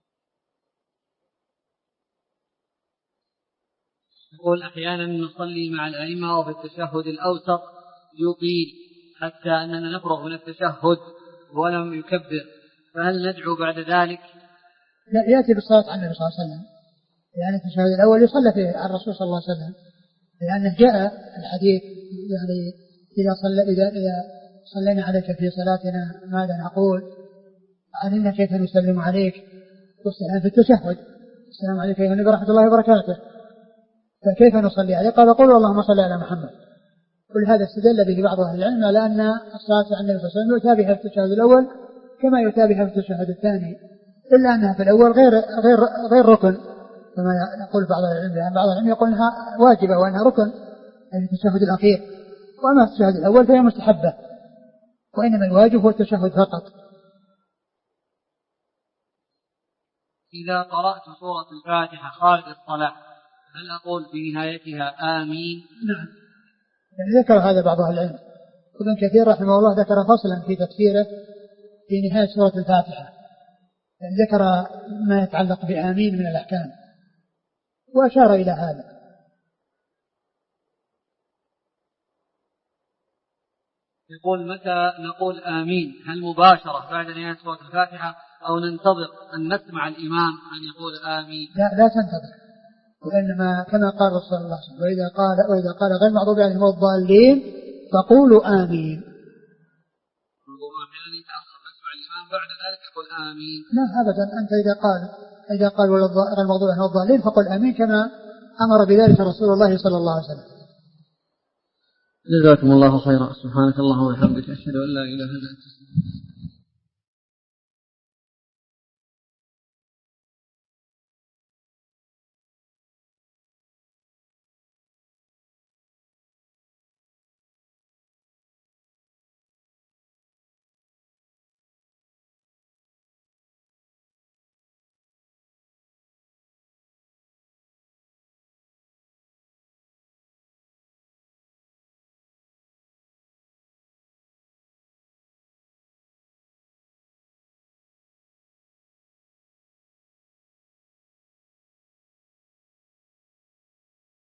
يقول أحيانا نصلي مع الأئمة وفي التشهد الأوسط يطيل حتى أننا نفرغ من التشهد ولم يكبر، فهل ندعو بعد ذلك؟ لا، يأتي بالصلاة على النبي صلى الله عليه وسلم، يعني التشهد الأول يصلى فيه على الرسول صلى الله عليه وسلم، لأنه جاء الحديث يعني إذا صلى إذا إذا صلينا عليك في صلاتنا ماذا نقول؟ علمنا كيف نسلم عليك في التشهد، السلام عليك أيها النبي ورحمة الله وبركاته، فكيف نصلي عليه؟ قال قولوا اللهم صل على محمد. كل هذا استدل به بعض أهل العلم على أن الصلاة على النبي صلى الله عليه وسلم يتابعها في التشهد الأول كما يتابعها في التشهد الثاني، إلا أنها في الأول غير غير غير ركن كما يقول بعض العلم، لأن بعض العلم يقول أنها واجبة وأنها ركن يعني التشهد الأخير، وأما التشهد الأول فهي مستحبة، وإنما الواجب هو التشهد فقط. إذا قرأت سورة الفاتحة خارج الصلاة هل أقول في نهايتها آمين؟ نعم، يعني ذكر هذا بعض أهل العلم، ابن كثير رحمه الله ذكر فصلا في تفسيره في نهاية سورة الفاتحة، يعني ذكر ما يتعلق بآمين من الأحكام وأشار إلى هذا. يقول متى نقول آمين؟ هل مباشرة بعد نهاية سورة الفاتحة أو ننتظر أن نسمع الإمام أن يقول آمين؟ لا لا تنتظر، وإنما كما قال رسول الله صلى الله عليه وسلم وإذا قال وإذا قال غير المغضوب عليهم ولا الضالين فقولوا آمين. يعني تأخر نسمع الإمام بعد ذلك يقول آمين؟ لا أبدا، أنت إذا قال إذا قال غير المغضوب عليهم ولا الضالين فقل آمين كما أمر بذلك رسول الله صلى الله عليه وسلم. جزاكم الله خيرا، سبحانك اللهم وبحمدك أشهد أن لا إله إلا أنت.